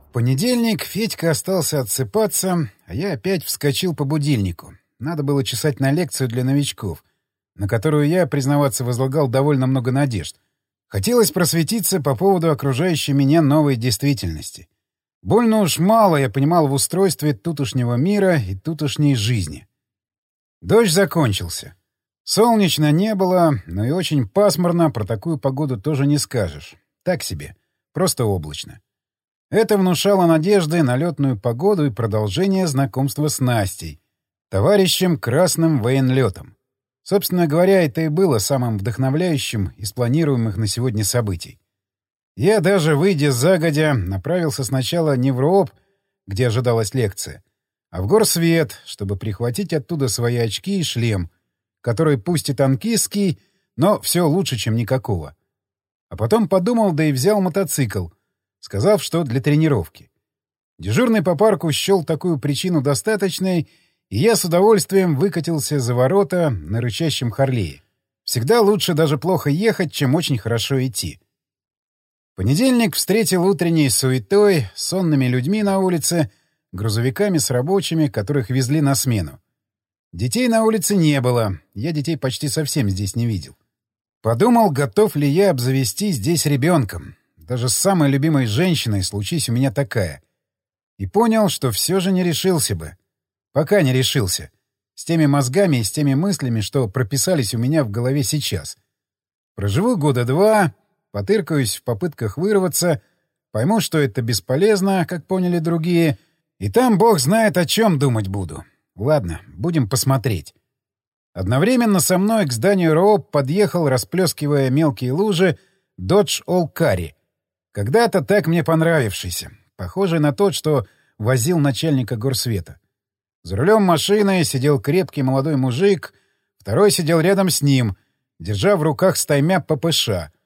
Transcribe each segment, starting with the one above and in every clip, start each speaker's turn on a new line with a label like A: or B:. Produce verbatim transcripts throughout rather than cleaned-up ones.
A: В понедельник Федька остался отсыпаться, а я опять вскочил по будильнику. Надо было чесать на лекцию для новичков, на которую я, признаваться, возлагал довольно много надежд. Хотелось просветиться по поводу окружающей меня новой действительности. Больно уж мало я понимал в устройстве тутошнего мира и тутошней жизни. Дождь закончился. Солнечно не было, но и очень пасмурно, про такую погоду тоже не скажешь. Так себе, просто облачно. Это внушало надежды на летную погоду и продолжение знакомства с Настей, товарищем красным военлетом. Собственно говоря, это и было самым вдохновляющим из планируемых на сегодня событий. Я даже, выйдя загодя, направился сначала не в РООП, где ожидалась лекция, а в горсвет, чтобы прихватить оттуда свои очки и шлем, который пусть и танкистский, но все лучше, чем никакого. А потом подумал, да и взял мотоцикл, сказав, что для тренировки. Дежурный по парку счел такую причину достаточной, и я с удовольствием выкатился за ворота на рычащем Харлее. Всегда лучше даже плохо ехать, чем очень хорошо идти. Понедельник встретил утренней суетой, сонными людьми на улице, грузовиками с рабочими, которых везли на смену. Детей на улице не было, я детей почти совсем здесь не видел. Подумал, готов ли я обзавестись здесь ребенком, даже с самой любимой женщиной, случись у меня такая. И понял, что все же не решился бы. Пока не решился. С теми мозгами и с теми мыслями, что прописались у меня в голове сейчас. Проживу года два, потыркаюсь в попытках вырваться, пойму, что это бесполезно, как поняли другие, и там бог знает, о чем думать буду. Ладно, будем посмотреть. Одновременно со мной к зданию РООП подъехал, расплескивая мелкие лужи, Dodge All-Carry. Когда-то так мне понравившийся, похожий на тот, что возил начальника горсвета. За рулем машины сидел крепкий молодой мужик, второй сидел рядом с ним, держа в руках стаймя ППШ.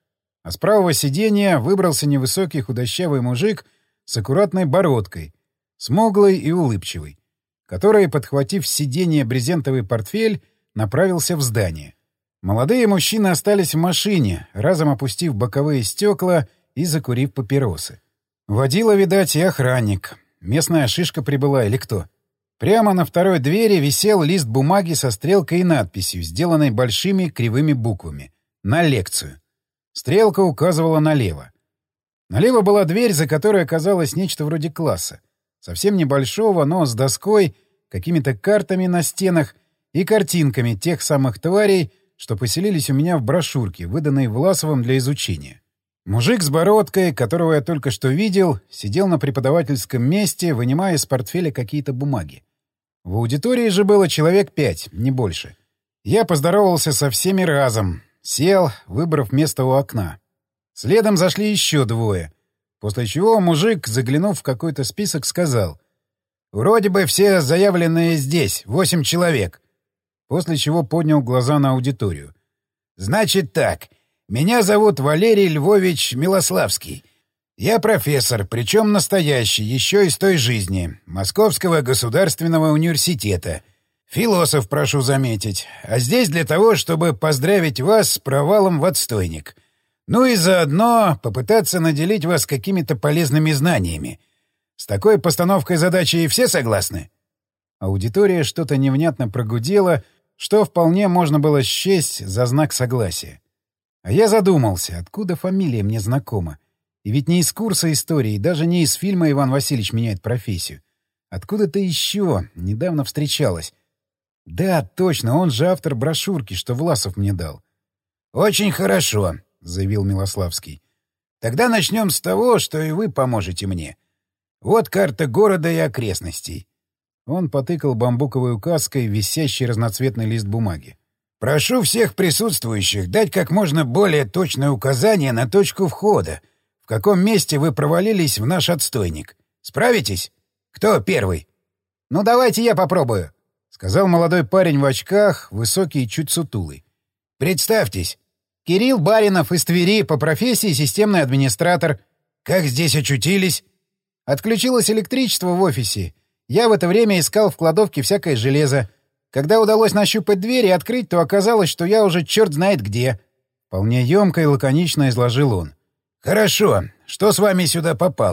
A: А с правого сиденья выбрался невысокий худощавый мужик с аккуратной бородкой, смуглый и улыбчивый, который, подхватив с сиденья брезентовый портфель, направился в здание. Молодые мужчины остались в машине, разом опустив боковые стекла и закурив папиросы. Водила, видать, и охранник. Местная шишка прибыла или кто? Прямо на второй двери висел лист бумаги со стрелкой и надписью, сделанной большими кривыми буквами. «На лекцию». Стрелка указывала налево. Налево была дверь, за которой оказалось нечто вроде класса. Совсем небольшого, но с доской, какими-то картами на стенах и картинками тех самых тварей, что поселились у меня в брошюрке, выданной Власовым для изучения. Мужик с бородкой, которого я только что видел, сидел на преподавательском месте, вынимая из портфеля какие-то бумаги. В аудитории же было человек пять, не больше. Я поздоровался со всеми разом, сел, выбрав место у окна. Следом зашли еще двое, после чего мужик, заглянув в какой-то список, сказал: «Вроде бы все заявленные здесь, восемь человек». После чего поднял глаза на аудиторию. «Значит так, меня зовут Валерий Львович Милославский. Я профессор, причем настоящий, еще из той жизни, Московского государственного университета. Философ, прошу заметить. А здесь для того, чтобы поздравить вас с провалом в отстойник. Ну и заодно попытаться наделить вас какими-то полезными знаниями. С такой постановкой задачи все согласны?» Аудитория что-то невнятно прогудела, что вполне можно было счесть за знак согласия. А я задумался, откуда фамилия мне знакома. И ведь не из курса истории, даже не из фильма «Иван Васильевич меняет профессию». Откуда-то еще недавно встречалась. Да, точно, он же автор брошюрки, что Власов мне дал. «Очень хорошо», — заявил Милославский. «Тогда начнем с того, что и вы поможете мне. Вот карта города и окрестностей». Он потыкал бамбуковой указкой висящий разноцветный лист бумаги. «Прошу всех присутствующих дать как можно более точное указание на точку входа, в каком месте вы провалились в наш отстойник. Справитесь? Кто первый?» «Ну, давайте я попробую», — сказал молодой парень в очках, высокий и чуть сутулый. «Представьтесь. Кирилл Баринов из Твери, по профессии системный администратор. Как здесь очутились?» «Отключилось электричество в офисе. Я в это время искал в кладовке всякое железо. Когда удалось нащупать дверь и открыть, то оказалось, что я уже черт знает где». Вполне емко и лаконично изложил он. «Хорошо. Что с вами сюда попало?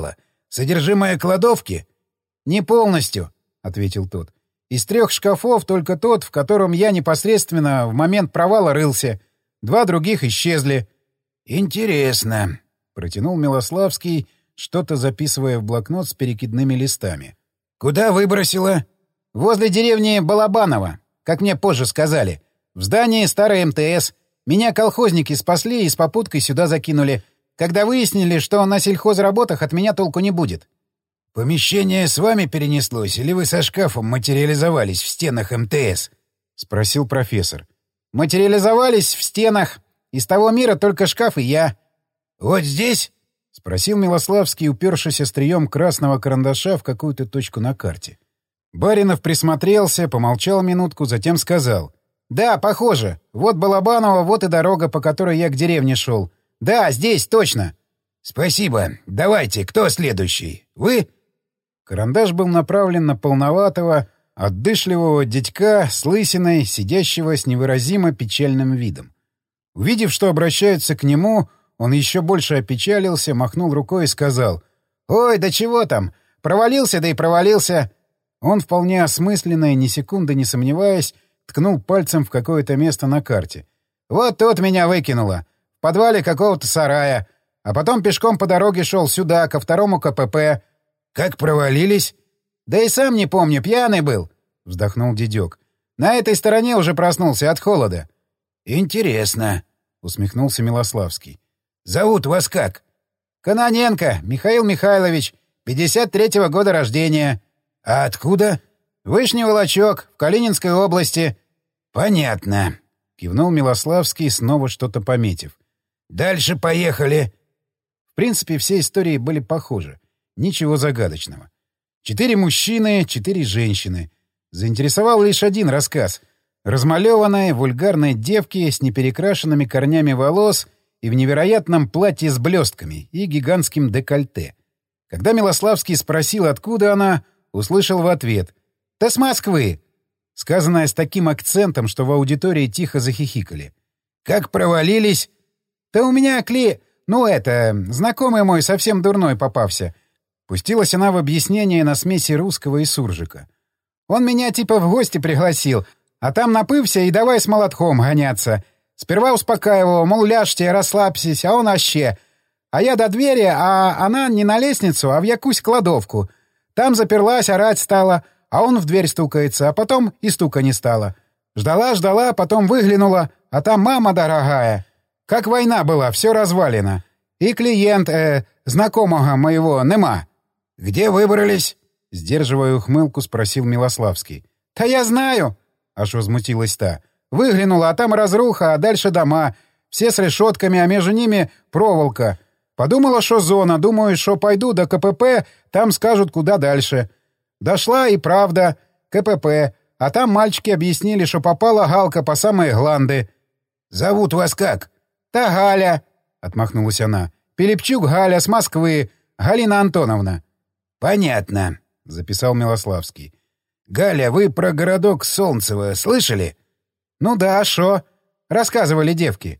B: Содержимое кладовки?»
A: «Не полностью», — ответил тот. «Из трех шкафов только тот, в котором я непосредственно в момент провала рылся. Два других исчезли».
B: «Интересно», — протянул
A: Милославский, что-то записывая в блокнот с перекидными листами.
B: «Куда выбросила?»
A: «Возле деревни Балабаново, как мне позже сказали. В здании старой МТС. Меня колхозники спасли и с попуткой сюда закинули, когда выяснили, что на сельхозработах от меня толку не будет».
B: «Помещение с вами перенеслось, или вы со шкафом материализовались в стенах МТС?» — спросил профессор.
A: «Материализовались в стенах. Из того мира только шкаф и я».
B: «Вот здесь?»
A: — спросил Милославский, упершись острием красного карандаша в какую-то точку на карте. Баринов присмотрелся, помолчал минутку, затем сказал. «Да, похоже. Вот Балабаново, вот и дорога, по которой я к деревне шел. Да, здесь, точно».
B: «Спасибо. Давайте, кто следующий? Вы?»
A: Карандаш был направлен на полноватого, отдышливого дядька с лысиной, сидящего с невыразимо печальным видом. Увидев, что обращаются к нему, он еще больше опечалился, махнул рукой и сказал. «Ой, да чего там? Провалился, да и провалился». Он вполне осмысленно и ни секунды не сомневаясь, ткнул пальцем в какое-то место на карте. «Вот тут меня выкинуло. В подвале какого-то сарая. А потом пешком по дороге шел сюда, ко второму КПП».
B: «Как провалились?»
A: «Да и сам не помню, пьяный был», — вздохнул дедек. «На этой стороне уже проснулся от холода».
B: «Интересно», — усмехнулся Милославский. «Зовут вас как?»
A: «Кононенко Михаил Михайлович, пятьдесят третьего года рождения».
B: «А откуда?»
A: «Вышний Волочек, в Калининской области».
B: «Понятно», — кивнул Милославский, снова что-то пометив. «Дальше поехали».
A: В принципе, все истории были похожи. Ничего загадочного. Четыре мужчины, четыре женщины. Заинтересовал лишь один рассказ. Размалеванной, вульгарной девки с неперекрашенными корнями волос и в невероятном платье с блестками и гигантским декольте. Когда Милославский спросил, откуда она, услышал в ответ «Да с Москвы!», сказанное с таким акцентом, что в аудитории тихо захихикали.
B: «Как провалились?»
A: «Да у меня кли... Ну это... Знакомый мой совсем дурной попався». Пустилась она в объяснение на смеси русского и суржика. «Он меня типа в гости пригласил, а там напывся и давай с молотком гоняться. Сперва успокаивал, мол, ляжьте, расслабьтесь, а он аще. А я до двери, а она не на лестницу, а в якусь кладовку. Там заперлась, орать стала, а он в дверь стукается, а потом и стука не стало. Ждала-ждала, потом выглянула, а там мама дорогая. Как война была, все развалено. И клиент, э, знакомого моего, нема».
B: «Где выбрались?»
A: — сдерживая ухмылку, спросил Милославский. «Да я знаю!» — аж возмутилась та. «Выглянула, а там разруха, а дальше дома. Все с решетками, а между ними проволока. Подумала, что зона. Думаю, что пойду до КПП, там скажут, куда дальше. Дошла и правда. КПП. А там мальчики объяснили, что попала Галка по самые гланды».
B: «Зовут вас как?»
A: «Та Галя», — отмахнулась она. «Пилипчук Галя, с Москвы. Галина Антоновна».
B: «Понятно», — записал Милославский. «Галя, вы про городок Солнцево слышали?»
A: «Ну да, шо?» — рассказывали девки.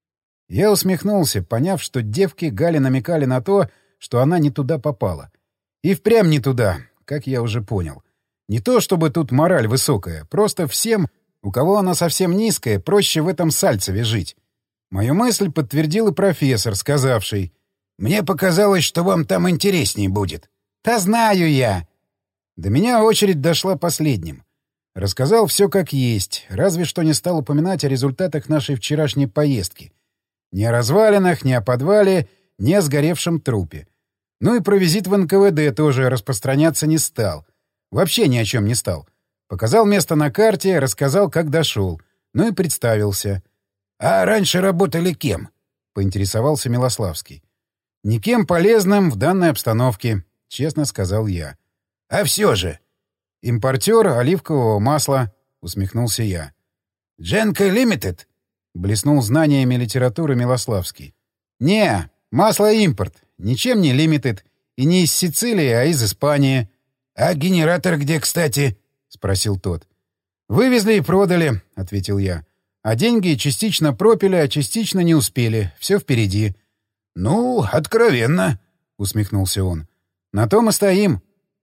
A: Я усмехнулся, поняв, что девки Гале намекали на то, что она не туда попала. И впрямь не туда, как я уже понял. Не то чтобы тут мораль высокая, просто всем, у кого она совсем низкая, проще в этом Сальцеве жить. Мою мысль подтвердил и профессор, сказавший:
B: «Мне показалось, что вам там интересней будет».
A: «Да знаю я!» До меня очередь дошла последним. Рассказал все как есть, разве что не стал упоминать о результатах нашей вчерашней поездки. Ни о развалинах, ни о подвале, ни о сгоревшем трупе. Ну и про визит в эн ка вэ дэ тоже распространяться не стал. Вообще ни о чем не стал. Показал место на карте, рассказал, как дошел. Ну и представился.
B: «А раньше работали кем?»
A: — поинтересовался Милославский. «Никем полезным в данной обстановке», — честно сказал я.
B: «А все же...»
A: «Импортер оливкового масла», — усмехнулся я.
B: «Дженко Лимитед?»
A: — блеснул знаниями литературы Милославский. «Не, масло импорт. Ничем не лимитед. И не из Сицилии, а из Испании».
B: «А генератор где, кстати?»
A: — спросил тот. «Вывезли и продали», — ответил я. «А деньги частично пропили, а частично не успели. Все впереди».
B: «Ну, откровенно», —
A: усмехнулся он. На том и стоим.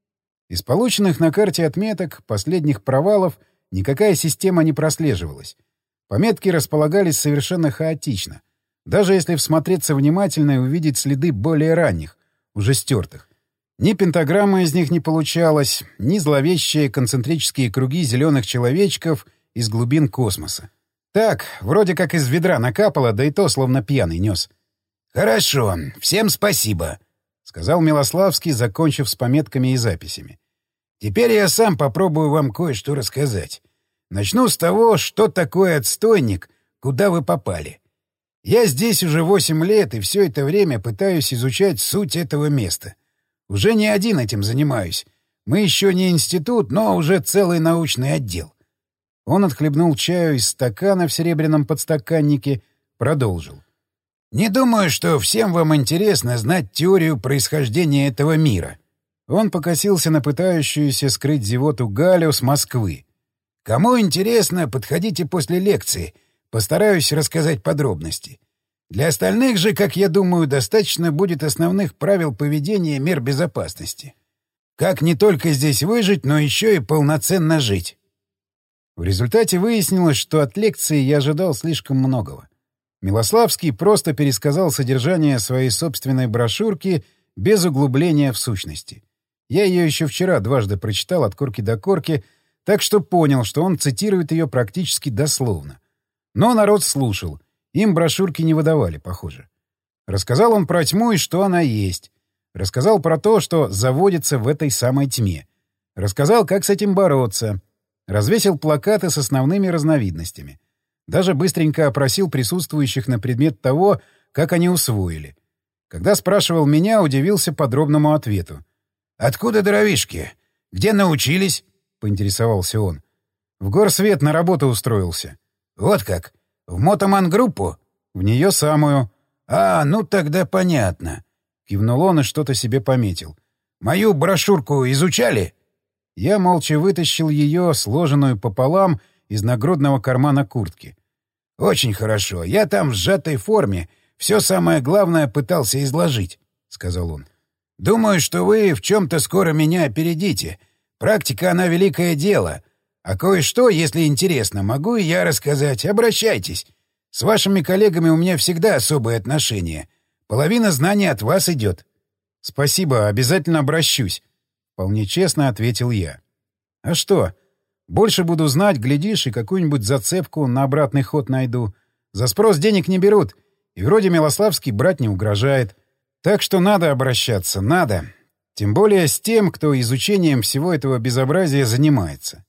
A: Из полученных на карте отметок последних провалов никакая система не прослеживалась. Пометки располагались совершенно хаотично. Даже если всмотреться внимательно и увидеть следы более ранних, уже стертых. Ни пентаграмма из них не получалось, ни зловещие концентрические круги зеленых человечков из глубин космоса. Так, вроде как из ведра накапало, да и то словно пьяный нес.
B: «Хорошо, всем спасибо», — сказал Милославский, закончив с пометками и записями. «Теперь я сам попробую вам кое-что рассказать. Начну с того, что такое отстойник, куда вы попали. Я здесь уже восемь лет и все это время пытаюсь изучать суть этого места. Уже не один этим занимаюсь. Мы еще не институт, но уже целый научный отдел».
A: Он отхлебнул чаю из стакана в серебряном подстаканнике, продолжил.
B: «Не думаю, что всем вам интересно знать теорию происхождения этого мира».
A: Он покосился на пытающуюся скрыть зевоту Галю с Москвы.
B: «Кому интересно, подходите после лекции. Постараюсь рассказать подробности. Для остальных же, как я думаю, достаточно будет основных правил поведения мер безопасности. Как не только здесь выжить, но еще и полноценно жить».
A: В результате выяснилось, что от лекции я ожидал слишком многого. Милославский просто пересказал содержание своей собственной брошюрки без углубления в сущности. Я ее еще вчера дважды прочитал от корки до корки, так что понял, что он цитирует ее практически дословно. Но народ слушал. Им брошюрки не выдавали, похоже. Рассказал он про тьму и что она есть. Рассказал про то, что заводится в этой самой тьме. Рассказал, как с этим бороться. Развесил плакаты с основными разновидностями. Даже быстренько опросил присутствующих на предмет того, как они усвоили. Когда спрашивал меня, удивился подробному ответу.
B: «Откуда дровишки? Где научились?» — поинтересовался он.
A: «В горсвет на работу устроился».
B: «Вот как? В мотоман-группу?»
A: «В нее самую».
B: «А, ну тогда понятно».
A: Кивнул он и что-то себе пометил.
B: «Мою брошюрку изучали?»
A: Я молча вытащил ее, сложенную пополам, из нагрудного кармана куртки.
B: «Очень хорошо. Я там в сжатой форме все самое главное пытался изложить», — сказал он. «Думаю, что вы в чем-то скоро меня опередите. Практика, она великое дело. А кое-что, если интересно, могу и я рассказать. Обращайтесь. С вашими коллегами у меня всегда особые отношения. Половина знаний от вас идет».
A: «Спасибо, обязательно обращусь», — вполне честно ответил я. «А что? Больше буду знать, глядишь, и какую-нибудь зацепку на обратный ход найду. За спрос денег не берут, и вроде Милославский брать не угрожает. Так что надо обращаться, надо. Тем более с тем, кто изучением всего этого безобразия занимается».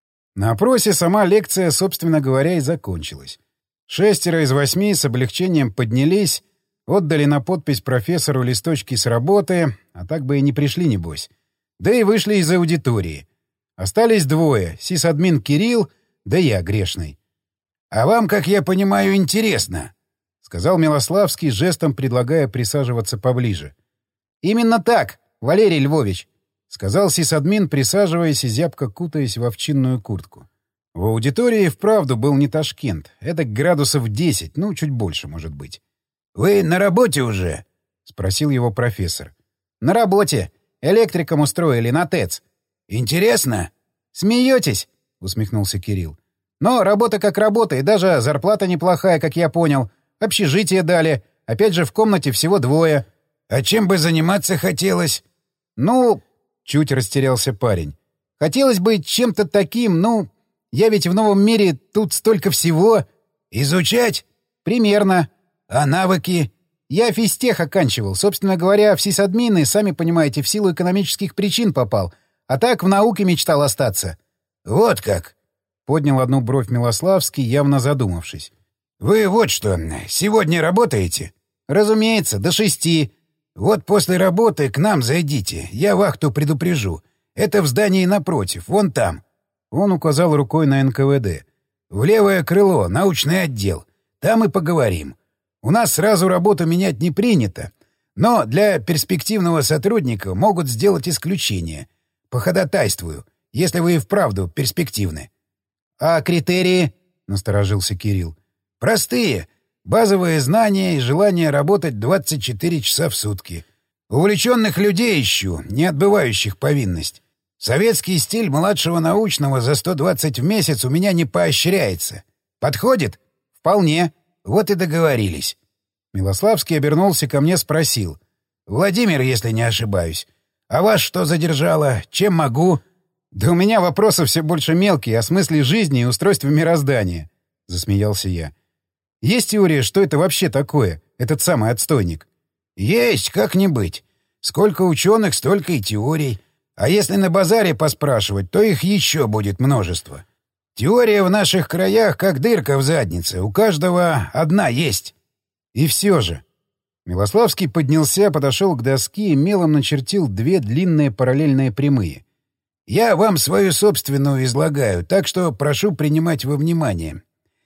A: На опросе сама лекция, собственно говоря, и закончилась. Шестеро из восьми с облегчением поднялись, отдали на подпись профессору листочки с работы, а так бы и не пришли, небось. Да и вышли из аудитории. Остались двое — сисадмин Кирилл, да я грешный.
B: «А вам, как я понимаю, интересно», — сказал Милославский, жестом предлагая присаживаться поближе.
A: «Именно так, Валерий Львович», — сказал сисадмин, присаживаясь и зябко кутаясь в овчинную куртку. В аудитории вправду был не Ташкент. Это градусов десять, ну, чуть больше, может быть.
B: «Вы на работе уже?»
A: — спросил его профессор. «На работе. Электриком устроили на ТЭЦ».
B: «Интересно?»
A: «Смеетесь?» — усмехнулся Кирилл. «Но работа как работа, и даже зарплата неплохая, как я понял. Общежитие дали. Опять же, в комнате всего двое».
B: «А чем бы заниматься хотелось?»
A: «Ну...» — чуть растерялся парень. «Хотелось бы чем-то таким, ну... Я ведь в новом мире тут столько всего...»
B: «Изучать?»
A: «Примерно».
B: «А навыки?»
A: «Я физтех оканчивал. Собственно говоря, в сисадмины, сами понимаете, в силу экономических причин попал. А так в науке мечтал остаться».
B: «Вот как!»
A: — поднял одну бровь Милославский, явно задумавшись.
B: «Вы вот что, сегодня работаете?»
A: «Разумеется, до шести».
B: «Вот после работы к нам зайдите, я вахту предупрежу. Это в здании напротив, вон там».
A: Он указал рукой на эн ка вэ дэ.
B: «В левое крыло, научный отдел. Там и поговорим. У нас сразу работу менять не принято, но для перспективного сотрудника могут сделать исключение. Походатайствую, если вы и вправду перспективны».
A: «А критерии?» — насторожился Кирилл.
B: «Простые. Базовые знания и желание работать двадцать четыре часа в сутки. Увлеченных людей ищу, не отбывающих повинность. Советский стиль младшего научного за сто двадцать в месяц у меня не поощряется. Подходит? Вполне. Вот и договорились.
A: Милославский обернулся ко мне, спросил.
B: Владимир, если не ошибаюсь. А вас что задержало? Чем могу?
A: Да у меня вопросы все больше мелкие, о смысле жизни и устройстве мироздания. Засмеялся я. Есть теория, что это вообще такое, этот самый отстойник?
B: Есть, как не быть. Сколько ученых, столько и теорий. А если на базаре поспрашивать, то их еще будет множество. Теория в наших краях как дырка в заднице. У каждого одна есть.
A: И все же. Милославский поднялся, подошел к доске и мелом начертил две длинные параллельные прямые.
B: Я вам свою собственную излагаю, так что прошу принимать во внимание.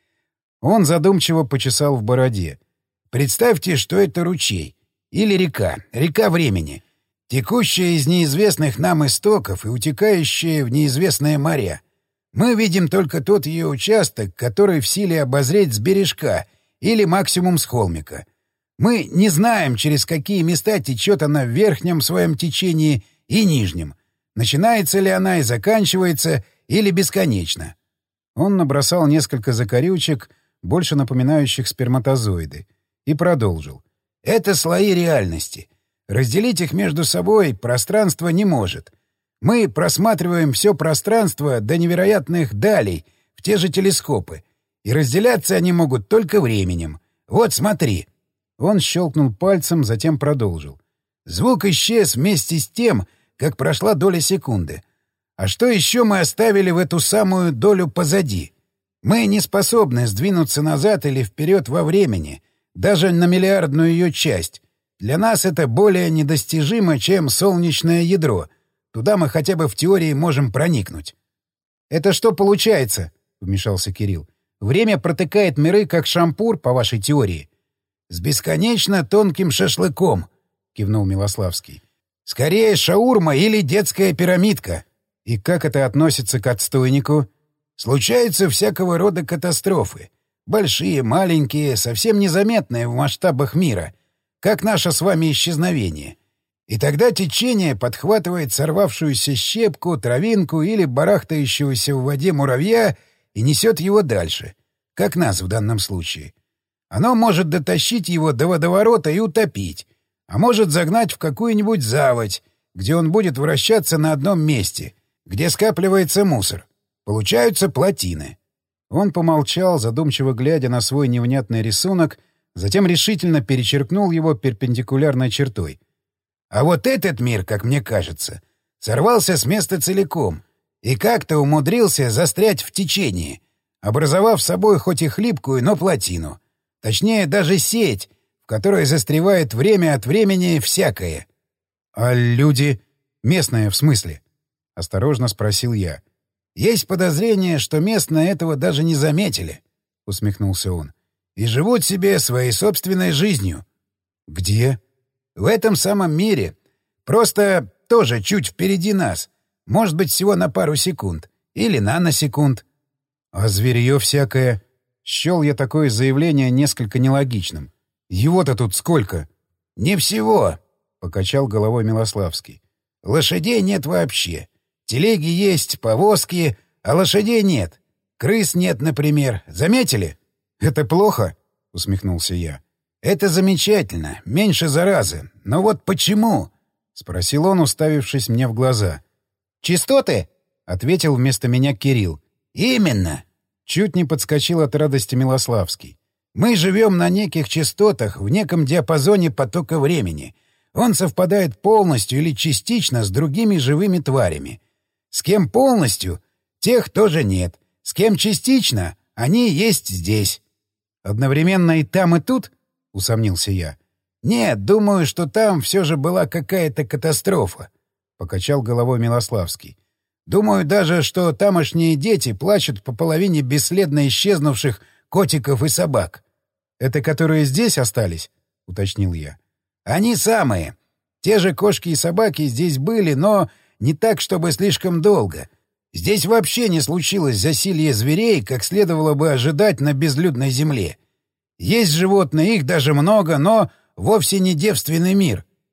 A: Он задумчиво почесал в бороде.
B: Представьте, что это ручей. Или река. Река времени. Текущая из неизвестных нам истоков и утекающая в неизвестные моря. Мы видим только тот ее участок, который в силе обозреть с бережка или максимум с холмика. Мы не знаем, через какие места течет она в верхнем своем течении и нижнем. Начинается ли она и заканчивается, или бесконечно.
A: Он набросал несколько закорючек, больше напоминающих сперматозоиды, и продолжил.
B: Это слои реальности. Разделить их между собой пространство не может. Мы просматриваем все пространство до невероятных далей в те же телескопы, и разделяться они могут только временем. Вот смотри.
A: Он щелкнул пальцем, затем продолжил.
B: Звук исчез вместе с тем, как прошла доля секунды. А что еще мы оставили в эту самую долю позади? Мы не способны сдвинуться назад или вперед во времени, даже на миллиардную ее часть. Для нас это более недостижимо, чем солнечное ядро. Туда мы хотя бы в теории можем проникнуть.
A: — Это что получается? — вмешался Кирилл. — Время протыкает миры, как шампур, по вашей теории.
B: — С бесконечно тонким шашлыком, — кивнул Милославский. — Скорее шаурма или детская пирамидка.
A: — И как это относится к отстойнику?
B: — Случаются всякого рода катастрофы. Большие, маленькие, совсем незаметные в масштабах мира, как наше с вами исчезновение. И тогда течение подхватывает сорвавшуюся щепку, травинку или барахтающегося в воде муравья и несет его дальше, как нас в данном случае. Оно может дотащить его до водоворота и утопить, а может загнать в какую-нибудь заводь, где он будет вращаться на одном месте, где скапливается мусор. Получаются плотины.
A: Он помолчал, задумчиво глядя на свой невнятный рисунок, затем решительно перечеркнул его перпендикулярной чертой.
B: А вот этот мир, как мне кажется, сорвался с места целиком и как-то умудрился застрять в течении, образовав собой хоть и хлипкую, но плотину. Точнее, даже сеть, в которой застревает время от времени всякое.
A: — А люди? Местные, в смысле? — осторожно спросил я.
B: — Есть подозрение, что местные этого даже не заметили, — усмехнулся он, — и живут себе своей собственной жизнью.
A: — Где?
B: — В этом самом мире. Просто тоже чуть впереди нас. Может быть, всего на пару секунд. Или наносекунд.
A: — А зверье всякое? Счел я такое заявление несколько нелогичным. Его-то тут сколько?
B: — Не всего,
A: — покачал головой Милославский.
B: — Лошадей нет вообще. Телеги есть, повозки, а лошадей нет. Крыс нет, например. Заметили?
A: — Это плохо? — усмехнулся я.
B: — Это замечательно. Меньше заразы. Но вот почему?
A: — спросил он, уставившись мне в глаза.
B: — Частоты?
A: — ответил вместо меня Кирилл.
B: — Именно.
A: Чуть не подскочил от радости Милославский.
B: Мы живем на неких частотах, в неком диапазоне потока времени. Он совпадает полностью или частично с другими живыми тварями. С кем полностью, тех тоже нет. С кем частично, они есть здесь.
A: — Одновременно и там, и тут? — усомнился я.
B: — Нет, думаю, что там все же была какая-то катастрофа, — покачал головой Милославский. — Думаю даже, что тамошние дети плачут по половине бесследно исчезнувших котиков и собак.
A: — Это которые здесь остались? — уточнил я.
B: — Они самые. Те же кошки и собаки здесь были, но не так, чтобы слишком долго. Здесь вообще не случилось засилье зверей, как следовало бы ожидать на безлюдной земле. Есть животные, их даже много, но вовсе не девственный мир.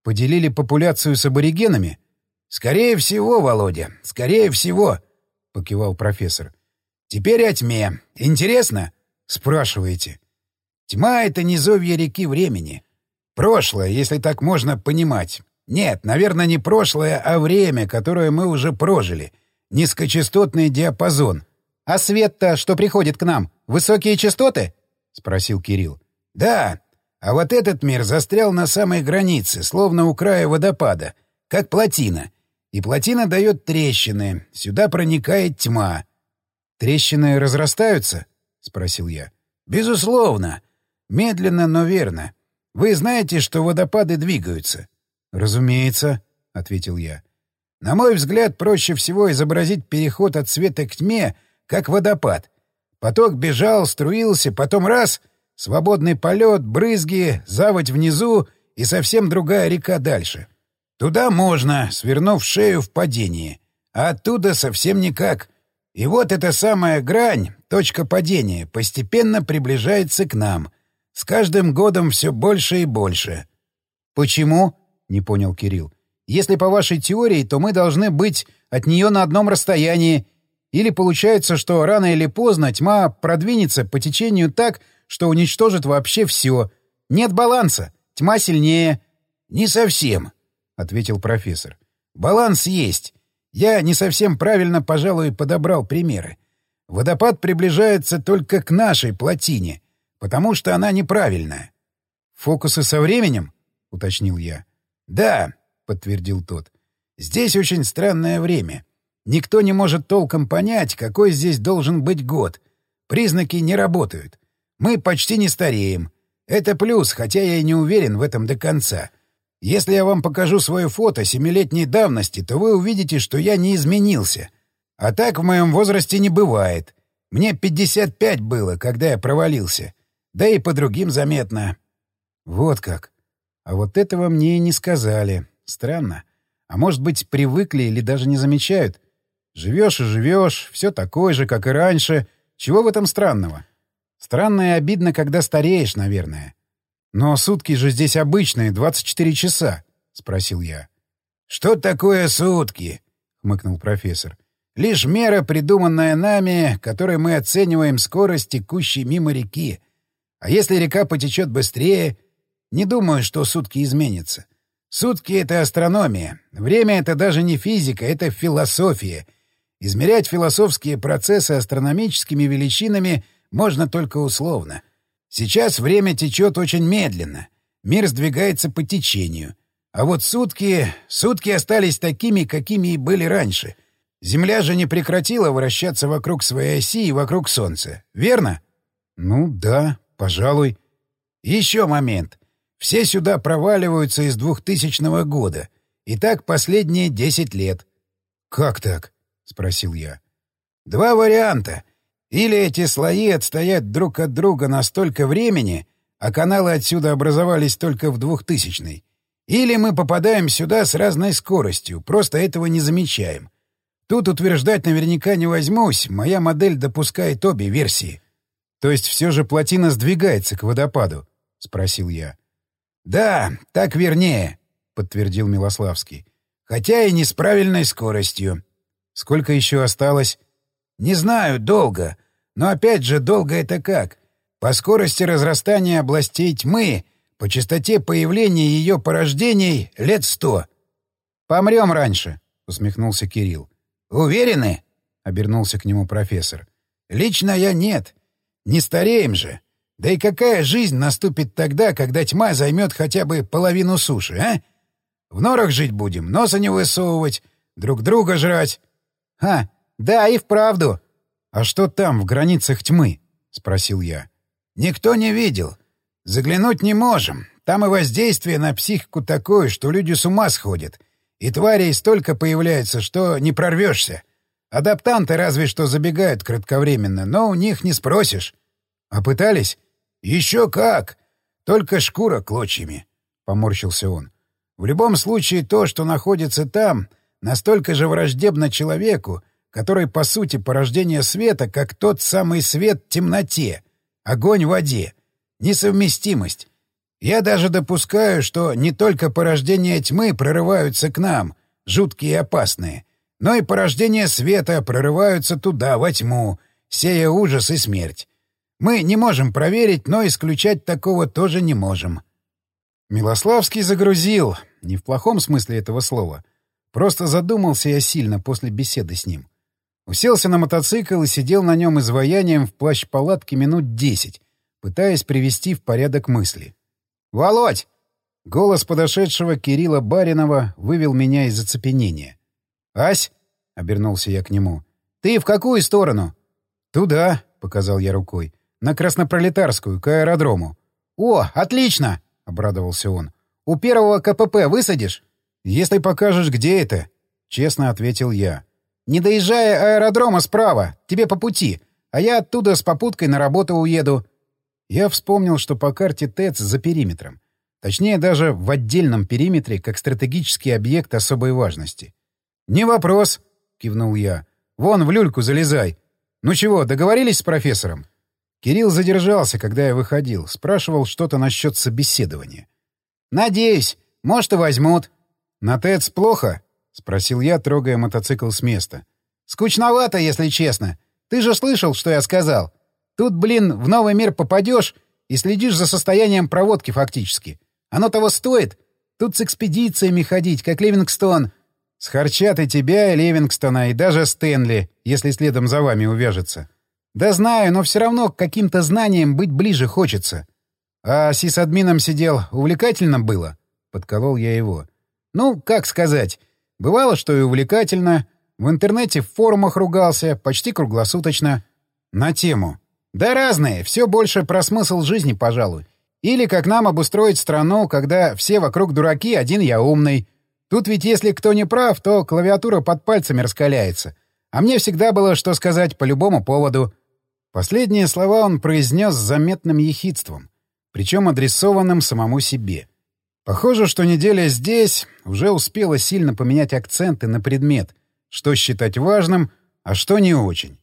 A: Поделили популяцию с аборигенами?
B: — Скорее всего, Володя, скорее всего, — покивал профессор. — Теперь о тьме. Интересно? — Спрашиваете. Тьма — это низовье реки времени. Прошлое, если так можно понимать. Нет, наверное, не прошлое, а время, которое мы уже прожили. Низкочастотный диапазон.
A: — А свет-то, что приходит к нам, высокие частоты? — спросил Кирилл.
B: — Да. А вот этот мир застрял на самой границе, словно у края водопада, как плотина. И плотина дает трещины. Сюда проникает тьма.
A: — Трещины разрастаются? — спросил я.
B: — Безусловно. Медленно, но верно. Вы знаете, что водопады двигаются?
A: — Разумеется, — ответил я.
B: — На мой взгляд, проще всего изобразить переход от света к тьме, как водопад. Поток бежал, струился, потом раз — свободный полет, брызги, заводь внизу и совсем другая река дальше. Туда можно, свернув шею в падении, а оттуда совсем никак. И вот эта самая грань, точка падения, постепенно приближается к нам. С каждым годом все больше и больше.
A: — Почему? — не понял Кирилл. — Если по вашей теории, то мы должны быть от нее на одном расстоянии. Или получается, что рано или поздно тьма продвинется по течению так, что уничтожит вообще все. Нет баланса. Тьма сильнее.
B: — Не совсем, — ответил профессор. — Баланс есть. Я не совсем правильно, пожалуй, подобрал примеры. Водопад приближается только к нашей плотине, потому что она неправильная.
A: — Фокусы со временем? — уточнил я.
B: — Да, — подтвердил тот. — Здесь очень странное время. Никто не может толком понять, какой здесь должен быть год. Признаки не работают. Мы почти не стареем. Это плюс, хотя я и не уверен в этом до конца. Если я вам покажу свое фото семилетней давности, то вы увидите, что я не изменился. А так в моем возрасте не бывает. Мне пятьдесят пять было, когда я провалился. Да и по другим заметно.
A: Вот как. А вот этого мне и не сказали. Странно. А может быть, привыкли или даже не замечают? Живешь и живешь, все такое же, как и раньше. Чего в этом странного? Странно и обидно, когда стареешь, наверное. Но сутки же здесь обычные, двадцать четыре часа, — спросил я.
B: — Что такое сутки? — хмыкнул профессор. — Лишь мера, придуманная нами, которой мы оцениваем скорость текущей мимо реки. А если река потечет быстрее, не думаю, что сутки изменятся. Сутки — это астрономия. Время — это даже не физика, это философия. Измерять философские процессы астрономическими величинами можно только условно. Сейчас время течет очень медленно. Мир сдвигается по течению. А вот сутки... Сутки остались такими, какими и были раньше. Земля же не прекратила вращаться вокруг своей оси и вокруг Солнца. Верно?
A: — Ну, да, пожалуй.
B: — Еще момент. Все сюда проваливаются из двухтысячного года. И так последние десять лет.
A: — Как так? — спросил я.
B: — Два варианта. Или эти слои отстоят друг от друга на столько времени, а каналы отсюда образовались только в двухтысячной. Или мы попадаем сюда с разной скоростью, просто этого не замечаем. Тут утверждать наверняка не возьмусь, моя модель допускает обе версии.
A: — То есть все же плотина сдвигается к водопаду? — спросил я.
B: — Да, так вернее, — подтвердил Милославский. — Хотя и не с правильной скоростью.
A: — Сколько еще осталось?
B: — Не знаю, долго. Но опять же, долго это как? По скорости разрастания областей тьмы, по частоте появления ее порождений — лет сто.
A: — Помрем раньше, — усмехнулся Кирилл.
B: — Уверены? — обернулся к нему профессор. — Лично я нет. Не стареем же. Да и какая жизнь наступит тогда, когда тьма займет хотя бы половину суши, а? В норах жить будем, носа не высовывать, друг друга жрать.
A: — Ха, да и вправду. — А что там, в границах тьмы? — спросил я.
B: — Никто не видел. Заглянуть не можем. Там и воздействие на психику такое, что люди с ума сходят. И тварей столько появляется, что не прорвешься. Адаптанты разве что забегают кратковременно, но у них не спросишь.
A: — А пытались?
B: — Еще как! Только шкура клочьями, — поморщился он. — В любом случае то, что находится там, настолько же враждебно человеку, который, по сути, порождение света, как тот самый свет в темноте, огонь в воде. Несовместимость. Я даже допускаю, что не только порождения тьмы прорываются к нам, жуткие и опасные, но и порождения света прорываются туда, во тьму, сея ужас и смерть. Мы не можем проверить, но исключать такого тоже не можем».
A: Милославский загрузил, не в плохом смысле этого слова. Просто задумался я сильно после беседы с ним. Уселся на мотоцикл и сидел на нем изваянием в плащ-палатке минут десять, пытаясь привести в порядок мысли. «Володь!» — голос подошедшего Кирилла Баринова вывел меня из оцепенения. «Ась!» — обернулся я к нему. «Ты в какую сторону?» «Туда», — показал я рукой, — «на Краснопролетарскую, к аэродрому». «О, отлично!» — обрадовался он. «У первого КПП высадишь?» «Если покажешь, где это», — честно ответил я. «Не доезжая аэродрома справа, тебе по пути, а я оттуда с попуткой на работу уеду». Я вспомнил, что по карте ТЭЦ за периметром. Точнее, даже в отдельном периметре, как стратегический объект особой важности. «Не вопрос», — кивнул я. «Вон в люльку залезай. Ну чего, договорились с профессором?» Кирилл задержался, когда я выходил. Спрашивал что-то насчет собеседования. «Надеюсь. Может, и возьмут». «На ТЭЦ плохо?» — спросил я, трогая мотоцикл с места. «Скучновато, если честно. Ты же слышал, что я сказал. Тут, блин, в новый мир попадешь и следишь за состоянием проводки фактически. Оно того стоит. Тут с экспедициями ходить, как Ливингстон. Схарчат и тебя, и Ливингстона, и даже Стэнли, если следом за вами увяжется. Да знаю, но все равно к каким-то знаниям быть ближе хочется. А сисадмином сидел, увлекательно было?» — подколол я его. «Ну, как сказать. Бывало, что и увлекательно. В интернете в форумах ругался, почти круглосуточно. На тему. Да разные, все больше про смысл жизни, пожалуй. Или как нам обустроить страну, когда все вокруг дураки, один я умный. Тут ведь если кто не прав, то клавиатура под пальцами раскаляется. А мне всегда было что сказать по любому поводу». Последние слова он произнес с заметным ехидством, причем адресованным самому себе. Похоже, что неделя здесь уже успела сильно поменять акценты на предмет, что считать важным, а что не очень.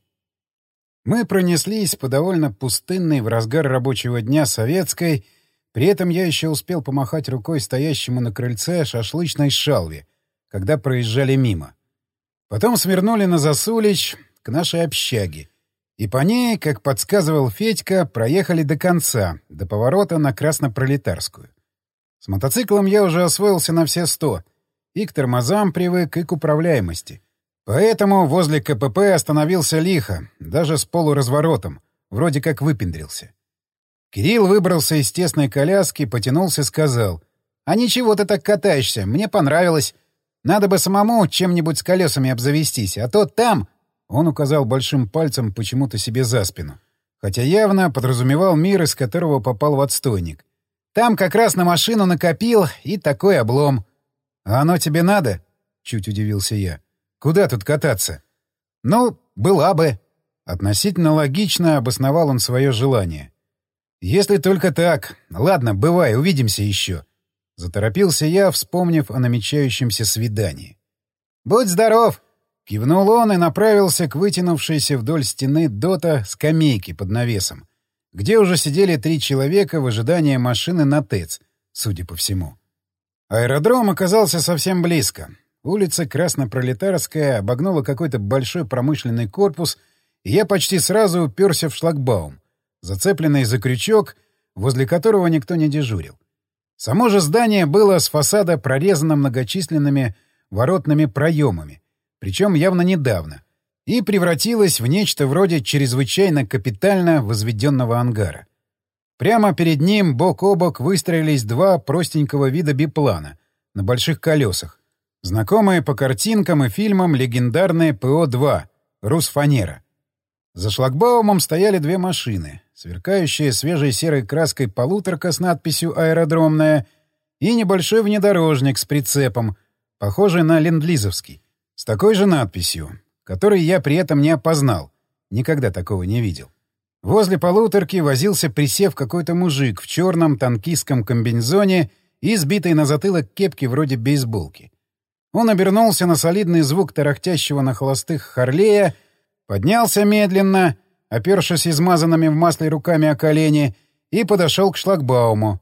A: Мы пронеслись по довольно пустынной в разгар рабочего дня Советской, при этом я еще успел помахать рукой стоящему на крыльце шашлычной шалве, когда проезжали мимо. Потом свернули на Засулич к нашей общаге, и по ней, как подсказывал Федька, проехали до конца, до поворота на Краснопролетарскую. С мотоциклом я уже освоился на все сто, и к тормозам привык, и к управляемости. Поэтому возле КПП остановился лихо, даже с полуразворотом, вроде как выпендрился. Кирилл выбрался из тесной коляски, потянулся, сказал: «А ничего ты так катаешься, мне понравилось. Надо бы самому чем-нибудь с колесами обзавестись, а то там...» Он указал большим пальцем почему-то себе за спину, хотя явно подразумевал мир, из которого попал в отстойник. «Там как раз на машину накопил, и такой облом». «А оно тебе надо?» — чуть удивился я. «Куда тут кататься?» «Ну, была бы». Относительно логично обосновал он свое желание. «Если только так. Ладно, бывай, увидимся еще». Заторопился я, вспомнив о намечающемся свидании. «Будь здоров!» — кивнул он и направился к вытянувшейся вдоль стены дота скамейке под навесом, где уже сидели три человека в ожидании машины на ТЭЦ, судя по всему. Аэродром оказался совсем близко. Улица Краснопролетарская обогнула какой-то большой промышленный корпус, и я почти сразу уперся в шлагбаум, зацепленный за крючок, возле которого никто не дежурил. Само же здание было с фасада прорезано многочисленными воротными проемами, причем явно недавно, и превратилось в нечто вроде чрезвычайно капитально возведенного ангара. Прямо перед ним бок о бок выстроились два простенького вида биплана на больших колесах, знакомые по картинкам и фильмам легендарные ПО два «Русфанера». За шлагбаумом стояли две машины, сверкающая свежей серой краской полуторка с надписью «Аэродромная» и небольшой внедорожник с прицепом, похожий на ленд-лизовский, с такой же надписью, который я при этом не опознал, никогда такого не видел. Возле полуторки возился, присев, какой-то мужик в черном танкистском комбинезоне и сбитой на затылок кепки вроде бейсболки. Он обернулся на солидный звук тарахтящего на холостых Харлея, поднялся медленно, опершись измазанными в масле руками о колени, и подошел к шлагбауму.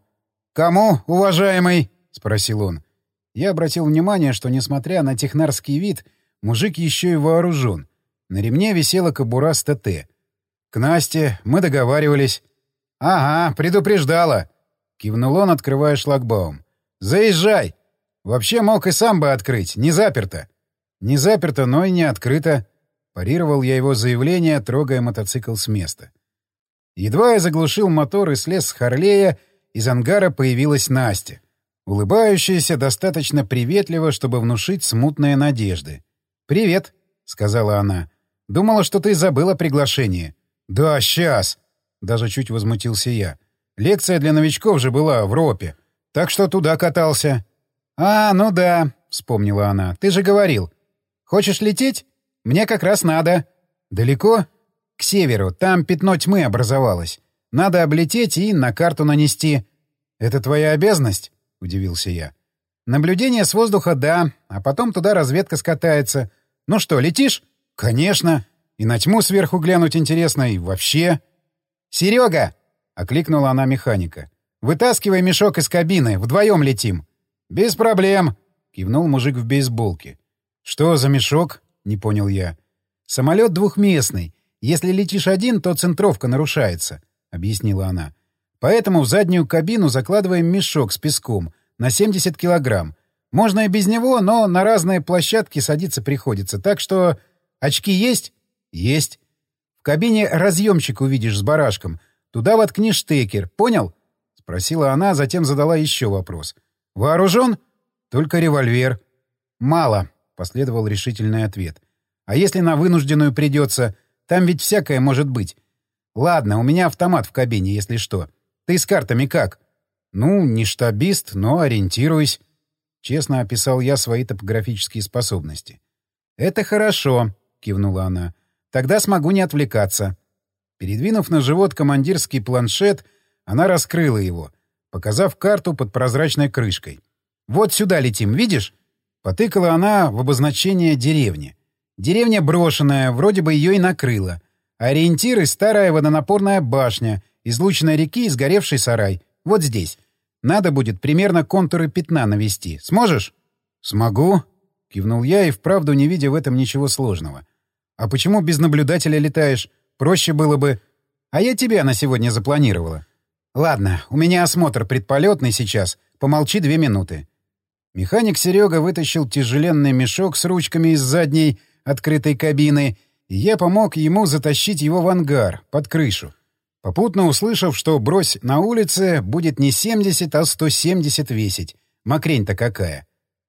A: «Кому, уважаемый?» — спросил он. Я обратил внимание, что, несмотря на технарский вид, мужик еще и вооружен. На ремне висела кобура с ТТ. «К Насте. Мы договаривались». «Ага, предупреждала», — кивнул он, открывая шлагбаум. «Заезжай. Вообще мог и сам бы открыть. Не заперто». «Не заперто, но и не открыто», — парировал я его заявление, трогая мотоцикл с места. Едва я заглушил мотор и слез с Харлея, из ангара появилась Настя, улыбающаяся достаточно приветливо, чтобы внушить смутные надежды. «Привет», — сказала она. «Думала, что ты забыла приглашение». «Да, сейчас», — даже чуть возмутился я. «Лекция для новичков же была в ропе, так что туда катался». «А, ну да», — вспомнила она. «Ты же говорил. Хочешь лететь? Мне как раз надо». «Далеко?» «К северу. Там пятно тьмы образовалось. Надо облететь и на карту нанести». «Это твоя обязанность?» — удивился я. «Наблюдение с воздуха — да, а потом туда разведка скатается. Ну что, летишь?» «Конечно. И на тьму сверху глянуть интересно, и вообще...» «Серега!» — окликнула она механика. «Вытаскивай мешок из кабины, вдвоем летим». «Без проблем!» — кивнул мужик в бейсболке. «Что за мешок?» — не понял я. «Самолет двухместный. Если летишь один, то центровка нарушается», — объяснила она. «Поэтому в заднюю кабину закладываем мешок с песком на семьдесят килограмм. Можно и без него, но на разные площадки садиться приходится. Так что... Очки есть?» «Есть». «В кабине разъемчик увидишь с барашком. Туда воткни штекер. Понял?» — спросила она, затем задала еще вопрос. «Вооружен?» «Только револьвер». «Мало», — последовал решительный ответ. «А если на вынужденную придется? Там ведь всякое может быть. Ладно, у меня автомат в кабине, если что. Ты с картами как?» «Ну, не штабист, но ориентируюсь». Честно описал я свои топографические способности. «Это хорошо», — кивнула она. «Тогда смогу не отвлекаться». Передвинув на живот командирский планшет, она раскрыла его, показав карту под прозрачной крышкой. «Вот сюда летим, видишь?» Потыкала она в обозначение деревни. Деревня брошенная, вроде бы ее и накрыло. Ориентиры — старая водонапорная башня, излученная реки и сгоревший сарай. Вот здесь. Надо будет примерно контуры пятна навести. Сможешь? «Смогу», — кивнул я и вправду не видя в этом ничего сложного. «А почему без наблюдателя летаешь? Проще было бы...» «А я тебя на сегодня запланировала». «Ладно, у меня осмотр предполетный сейчас. Помолчи две минуты». Механик Серега вытащил тяжеленный мешок с ручками из задней открытой кабины, и я помог ему затащить его в ангар, под крышу, попутно услышав, что брось на улице будет не семьдесят, а сто семьдесят весить. Мокрень-то какая.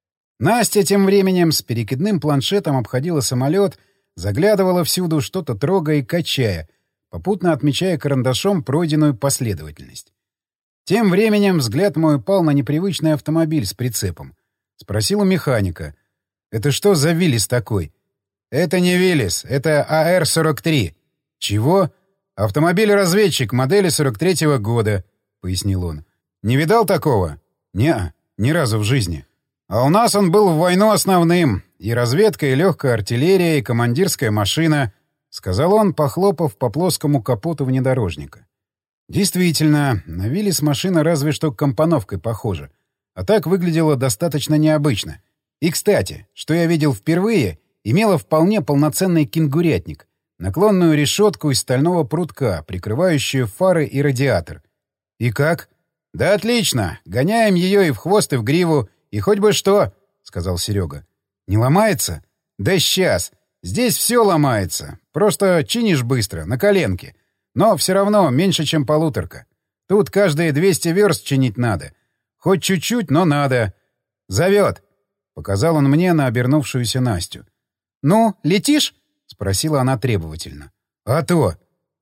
A: Настя тем временем с перекидным планшетом обходила самолет, заглядывала всюду, что-то трогая и качая, попутно отмечая карандашом пройденную последовательность. Тем временем взгляд мой упал на непривычный автомобиль с прицепом. Спросил у механика. «Это что за Виллис такой?» «Это не Виллис, это А Р сорок три». «Чего?» «Автомобиль-разведчик модели сорок третьего года», — пояснил он. «Не видал такого?» «Не, ни разу в жизни». «А у нас он был в войну основным. И разведка, и легкая артиллерия, и командирская машина», — сказал он, похлопав по плоскому капоту внедорожника. Действительно, на Виллис машина разве что компоновкой похожа. А так выглядела достаточно необычно. И, кстати, что я видел впервые, имела вполне полноценный кенгурятник, наклонную решетку из стального прутка, прикрывающую фары и радиатор. «И как?» «Да отлично! Гоняем ее и в хвост, и в гриву, и хоть бы что!» — сказал Серега. «Не ломается?» «Да сейчас! Здесь все ломается. Просто чинишь быстро, на коленке. Но все равно меньше, чем полуторка. Тут каждые двести верст чинить надо. Хоть чуть-чуть, но надо. Зовет!» — показал он мне на обернувшуюся Настю. «Ну, летишь?» — спросила она требовательно. «А то!»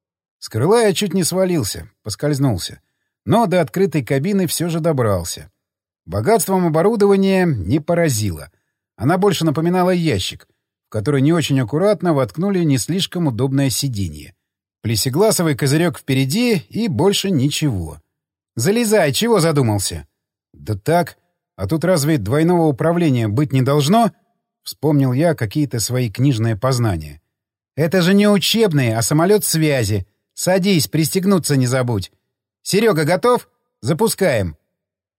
A: С крыла я чуть не свалился, поскользнулся. Но до открытой кабины все же добрался. Богатством оборудования не поразило. Она больше напоминала ящик, в который не очень аккуратно воткнули не слишком удобное сиденье. Плексигласовый козырек впереди и больше ничего. «Залезай, чего задумался?» «Да так. А тут разве двойного управления быть не должно?» Вспомнил я какие-то свои книжные познания. «Это же не учебные, а самолет связи. Садись, пристегнуться не забудь. Серега, готов? Запускаем».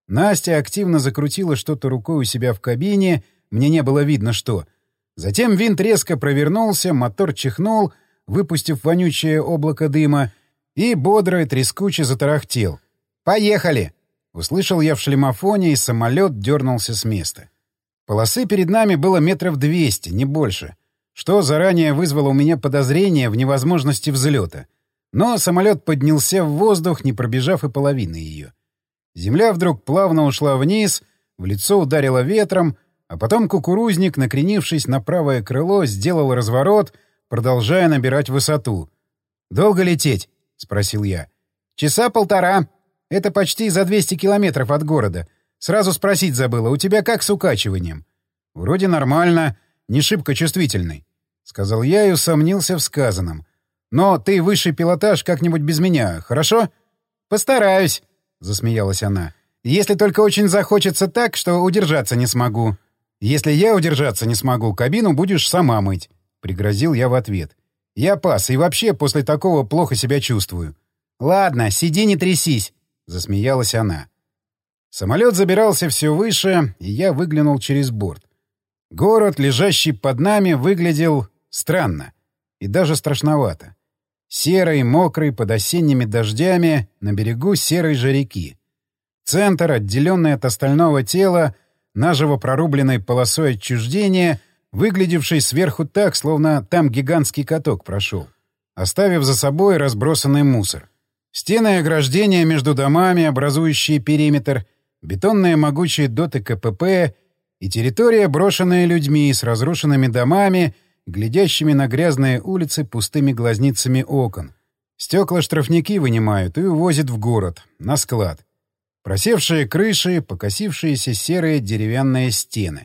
A: Настя активно закрутила что-то рукой у себя в кабине, мне не было видно что. Затем винт резко провернулся, мотор чихнул, выпустив вонючее облако дыма, и бодро и трескуче затарахтел. «Поехали!» — услышал я в шлемофоне, и самолет дернулся с места. Полосы перед нами было метров двести, не больше, что заранее вызвало у меня подозрение в невозможности взлета. Но самолет поднялся в воздух, не пробежав и половины ее. Земля вдруг плавно ушла вниз, в лицо ударило ветром, а потом кукурузник, накренившись на правое крыло, сделал разворот, продолжая набирать высоту. «Долго лететь?» — спросил я. «Часа полтора. Это почти за двести километров от города. Сразу спросить забыла, у тебя как с укачиванием?» «Вроде нормально, не шибко чувствительный», — сказал я и усомнился в сказанном. «Но ты высший пилотаж как-нибудь без меня, хорошо?» «Постараюсь», — засмеялась она. «Если только очень захочется так, что удержаться не смогу». «Если я удержаться не смогу, кабину будешь сама мыть», — пригрозил я в ответ. «Я пас, и вообще после такого плохо себя чувствую». «Ладно, сиди, не трясись», — засмеялась она. Самолет забирался все выше, и я выглянул через борт. Город, лежащий под нами, выглядел странно и даже страшновато. Серый, мокрый, под осенними дождями, на берегу серой же реки. Центр, отделенный от остального тела, наживо прорубленной полосой отчуждения, выглядевший сверху так, словно там гигантский каток прошел, оставив за собой разбросанный мусор. Стены и ограждения между домами, образующие периметр, бетонные могучие доты КПП и территория, брошенная людьми, с разрушенными домами, глядящими на грязные улицы пустыми глазницами окон. Стекла штрафники вынимают и увозят в город, на склад. Просевшие крыши, покосившиеся серые деревянные стены.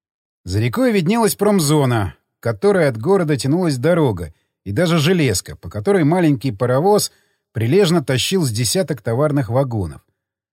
A: За рекой виднелась промзона, к которой от города тянулась дорога, и даже железка, по которой маленький паровоз прилежно тащил с десяток товарных вагонов.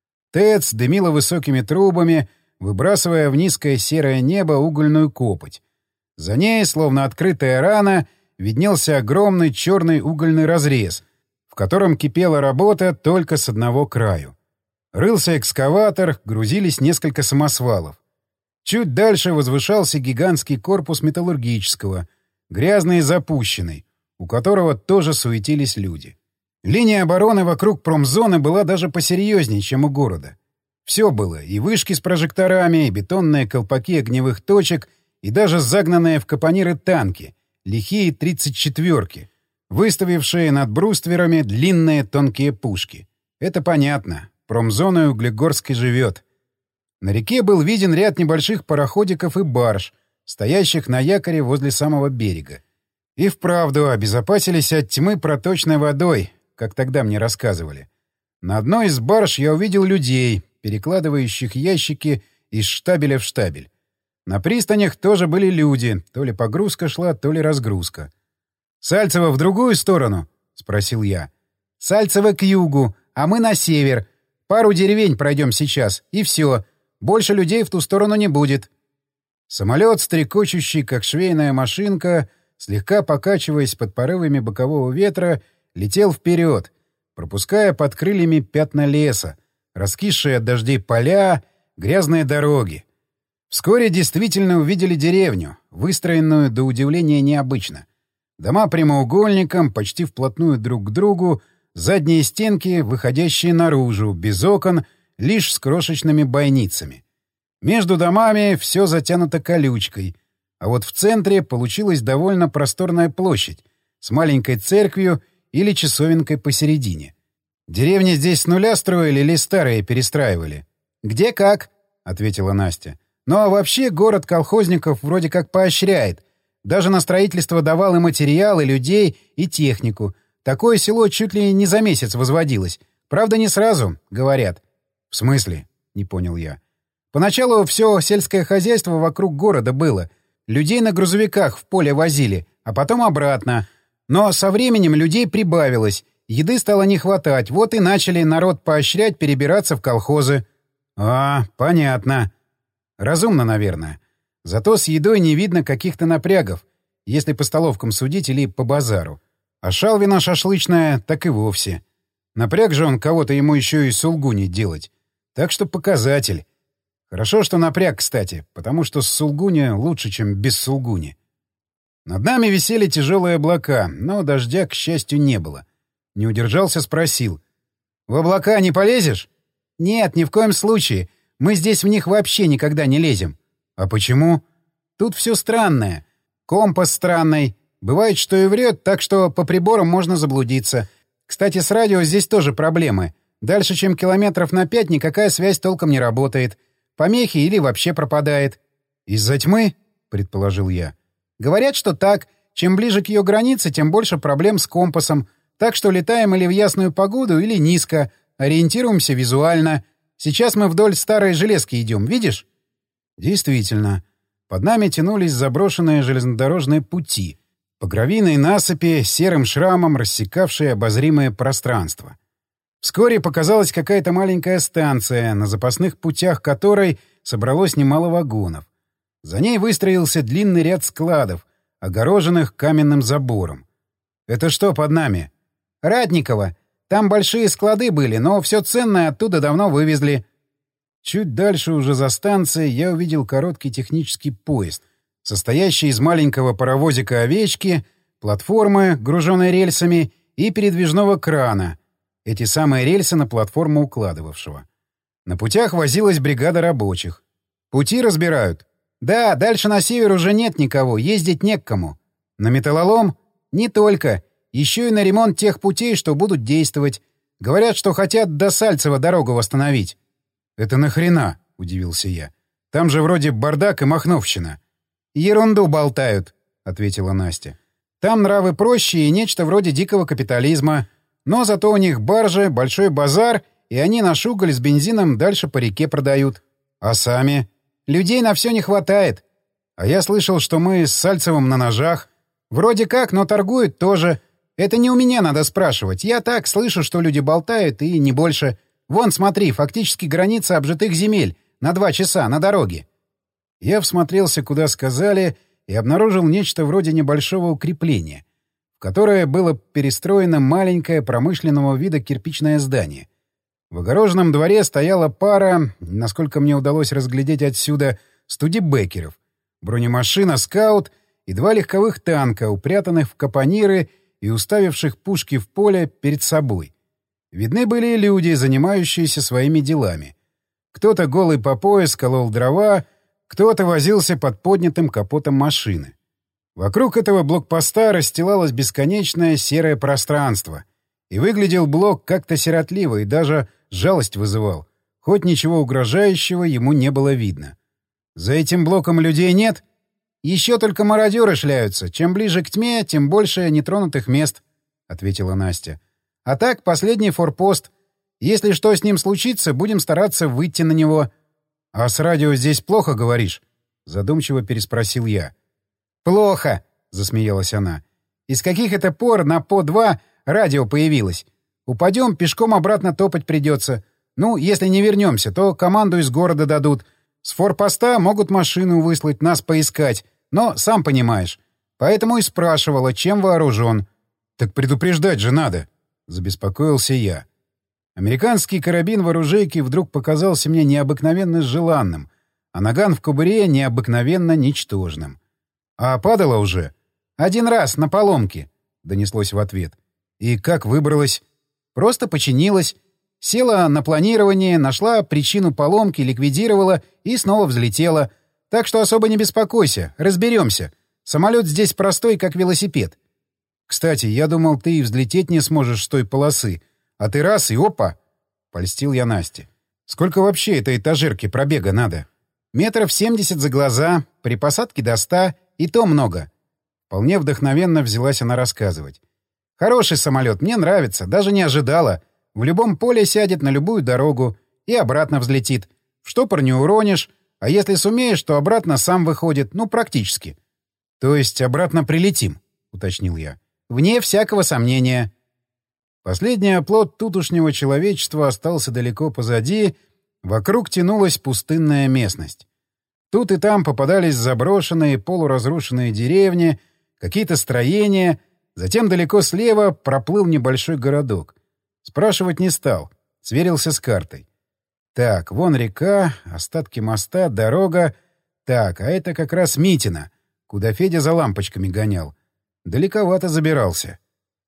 A: ТЭЦ дымила высокими трубами, выбрасывая в низкое серое небо угольную копоть. За ней, словно открытая рана, виднелся огромный черный угольный разрез, в котором кипела работа только с одного краю. Рылся экскаватор, грузились несколько самосвалов. Чуть дальше возвышался гигантский корпус металлургического, грязный и запущенный, у которого тоже суетились люди. Линия обороны вокруг промзоны была даже посерьезнее, чем у города. Все было — и вышки с прожекторами, и бетонные колпаки огневых точек, и даже загнанные в капониры танки, лихие тридцать четвёрки, выставившие над брустверами длинные тонкие пушки. Это понятно. Промзоной Углегорской живет. На реке был виден ряд небольших пароходиков и барж, стоящих на якоре возле самого берега. И вправду обезопасились от тьмы проточной водой, как тогда мне рассказывали. На одной из барж я увидел людей, перекладывающих ящики из штабеля в штабель. На пристанях тоже были люди, то ли погрузка шла, то ли разгрузка. «Сальцево в другую сторону?» — спросил я. «Сальцево к югу, а мы на север. Пару деревень пройдем сейчас, и все. Больше людей в ту сторону не будет». Самолет, стрекочущий, как швейная машинка, слегка покачиваясь под порывами бокового ветра, летел вперед, пропуская под крыльями пятна леса, раскисшие от дождей поля, грязные дороги. Вскоре действительно увидели деревню, выстроенную до удивления необычно. Дома прямоугольником, почти вплотную друг к другу, задние стенки, выходящие наружу, без окон, лишь с крошечными бойницами. Между домами все затянуто колючкой, а вот в центре получилась довольно просторная площадь с маленькой церковью или часовенкой посередине. «Деревни здесь с нуля строили или старые перестраивали?» «Где как», — ответила Настя. «Ну а вообще город колхозников вроде как поощряет. Даже на строительство давал и материал, и людей, и технику. Такое село чуть ли не за месяц возводилось. Правда, не сразу, говорят». «В смысле?» — не понял я. «Поначалу все сельское хозяйство вокруг города было. Людей на грузовиках в поле возили, а потом обратно. Но со временем людей прибавилось, еды стало не хватать, вот и начали народ поощрять перебираться в колхозы». «А, понятно. Разумно, наверное. Зато с едой не видно каких-то напрягов, если по столовкам судить или по базару. А шалвина шашлычная так и вовсе. Напряг же он кого-то ему еще и сулгуни делать. Так что показатель. Хорошо, что напряг, кстати, потому что с Сулгуни лучше, чем без Сулгуни. Над нами висели тяжелые облака, но дождя, к счастью, не было. Не удержался, спросил. — В облака не полезешь? — Нет, ни в коем случае. Мы здесь в них вообще никогда не лезем. — А почему? — Тут все странное. Компас странный. Бывает, что и врет, так что по приборам можно заблудиться. Кстати, с радио здесь тоже проблемы. Дальше, чем километров на пять, никакая связь толком не работает. Помехи или вообще пропадает. — Из-за тьмы? — предположил я. — Говорят, что так. Чем ближе к ее границе, тем больше проблем с компасом. Так что летаем или в ясную погоду, или низко. Ориентируемся визуально. Сейчас мы вдоль старой железки идем, видишь? Действительно. Под нами тянулись заброшенные железнодорожные пути. По гравийной насыпи, серым шрамом рассекавшие обозримое пространство. Вскоре показалась какая-то маленькая станция, на запасных путях которой собралось немало вагонов. За ней выстроился длинный ряд складов, огороженных каменным забором. «Это что под нами?» «Ратниково. Там большие склады были, но все ценное оттуда давно вывезли». Чуть дальше, уже за станцией, я увидел короткий технический поезд, состоящий из маленького паровозика-овечки, платформы, груженной рельсами, и передвижного крана. Эти самые рельсы на платформу укладывавшего. На путях возилась бригада рабочих. «Пути разбирают?» «Да, дальше на север уже нет никого, ездить не к кому». «На металлолом?» «Не только. Еще и на ремонт тех путей, что будут действовать. Говорят, что хотят до Сальцева дорогу восстановить». «Это нахрена?» — удивился я. «Там же вроде бардак и махновщина». «Ерунду болтают», — ответила Настя. «Там нравы проще и нечто вроде дикого капитализма. Но зато у них баржи, большой базар, и они наш уголь с бензином дальше по реке продают. А сами? Людей на все не хватает. А я слышал, что мы с Сальцевым на ножах. Вроде как, но торгуют тоже. Это не у меня надо спрашивать. Я так слышу, что люди болтают, и не больше. Вон, смотри, фактически граница обжитых земель. На два часа, на дороге». Я всмотрелся, куда сказали, и обнаружил нечто вроде небольшого укрепления, в которое было перестроено маленькое промышленного вида кирпичное здание. В огороженном дворе стояла пара, насколько мне удалось разглядеть отсюда, студебекеров, бронемашина «Скаут» и два легковых танка, упрятанных в капониры и уставивших пушки в поле перед собой. Видны были и люди, занимающиеся своими делами. Кто-то голый по пояс колол дрова, кто-то возился под поднятым капотом машины. Вокруг этого блокпоста расстилалось бесконечное серое пространство, и выглядел блок как-то сиротливо и даже жалость вызывал, хоть ничего угрожающего ему не было видно. «За этим блоком людей нет? Еще только мародеры шляются. Чем ближе к тьме, тем больше нетронутых мест», — ответила Настя. «А так, последний форпост. Если что с ним случится, будем стараться выйти на него». «А с радио здесь плохо, говоришь?» — задумчиво переспросил я. «Плохо», — засмеялась она. «Из каких это пор на по два радио появилось? Упадем, пешком обратно топать придется. Ну, если не вернемся, то команду из города дадут. С форпоста могут машину выслать, нас поискать. Но, сам понимаешь. Поэтому и спрашивала, чем вооружен». «Так предупреждать же надо», — забеспокоился я. Американский карабин в оружейке вдруг показался мне необыкновенно желанным, а наган в кобуре необыкновенно ничтожным. «А падала уже?» «Один раз, на поломке», — донеслось в ответ. «И как выбралась?» «Просто починилась. Села на планирование, нашла причину поломки, ликвидировала и снова взлетела. Так что особо не беспокойся, разберемся. Самолет здесь простой, как велосипед». «Кстати, я думал, ты и взлететь не сможешь с той полосы. А ты раз — и опа!» — польстил я Насте. «Сколько вообще этой этажерки пробега надо?» «Метров семьдесят за глаза, при посадке до ста, и то много». Вполне вдохновенно взялась она рассказывать. «Хороший самолет, мне нравится, даже не ожидала. В любом поле сядет на любую дорогу и обратно взлетит. В штопор не уронишь, а если сумеешь, то обратно сам выходит, ну, практически». «То есть обратно прилетим?» — уточнил я. «Вне всякого сомнения». Последний оплот тутошнего человечества остался далеко позади, вокруг тянулась пустынная местность. Тут и там попадались заброшенные полуразрушенные деревни, какие-то строения, затем далеко слева проплыл небольшой городок. Спрашивать не стал, сверился с картой. Так, вон река, остатки моста, дорога. Так, а это как раз Митина, куда Федя за лампочками гонял. Далековато забирался.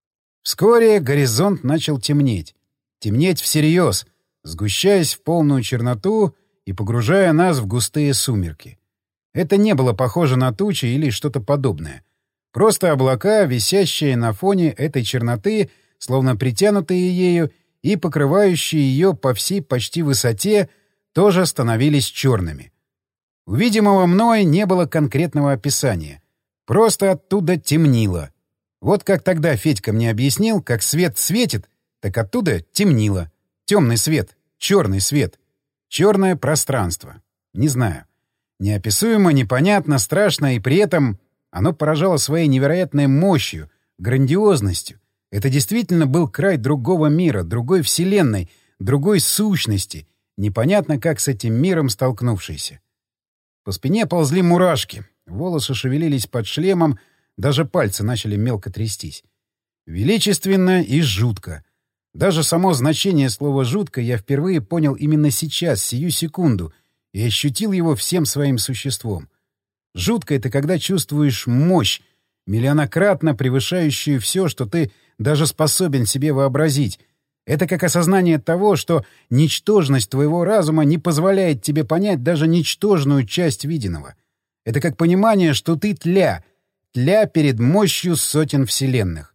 A: Вскоре горизонт начал темнеть. Темнеть всерьез, сгущаясь в полную черноту и погружая нас в густые сумерки. Это не было похоже на тучи или что-то подобное. Просто облака, висящие на фоне этой черноты, словно притянутые ею и покрывающие ее по всей почти высоте, тоже становились черными. У видимого мной не было конкретного описания. Просто оттуда темнило. Вот как тогда Федька мне объяснил, как свет светит, так оттуда темнило. Темный свет, черный свет, черное пространство. Не знаю. Неописуемо, непонятно, страшно, и при этом оно поражало своей невероятной мощью, грандиозностью. Это действительно был край другого мира, другой вселенной, другой сущности, непонятно как с этим миром столкнувшейся. По спине ползли мурашки, волосы шевелились под шлемом, даже пальцы начали мелко трястись. Величественно и жутко. Даже само значение слова «жутко» я впервые понял именно сейчас, сию секунду, и ощутил его всем своим существом. Жутко — это когда чувствуешь мощь, миллионократно превышающую все, что ты даже способен себе вообразить. Это как осознание того, что ничтожность твоего разума не позволяет тебе понять даже ничтожную часть виденного. Это как понимание, что ты тля, тля перед мощью сотен вселенных.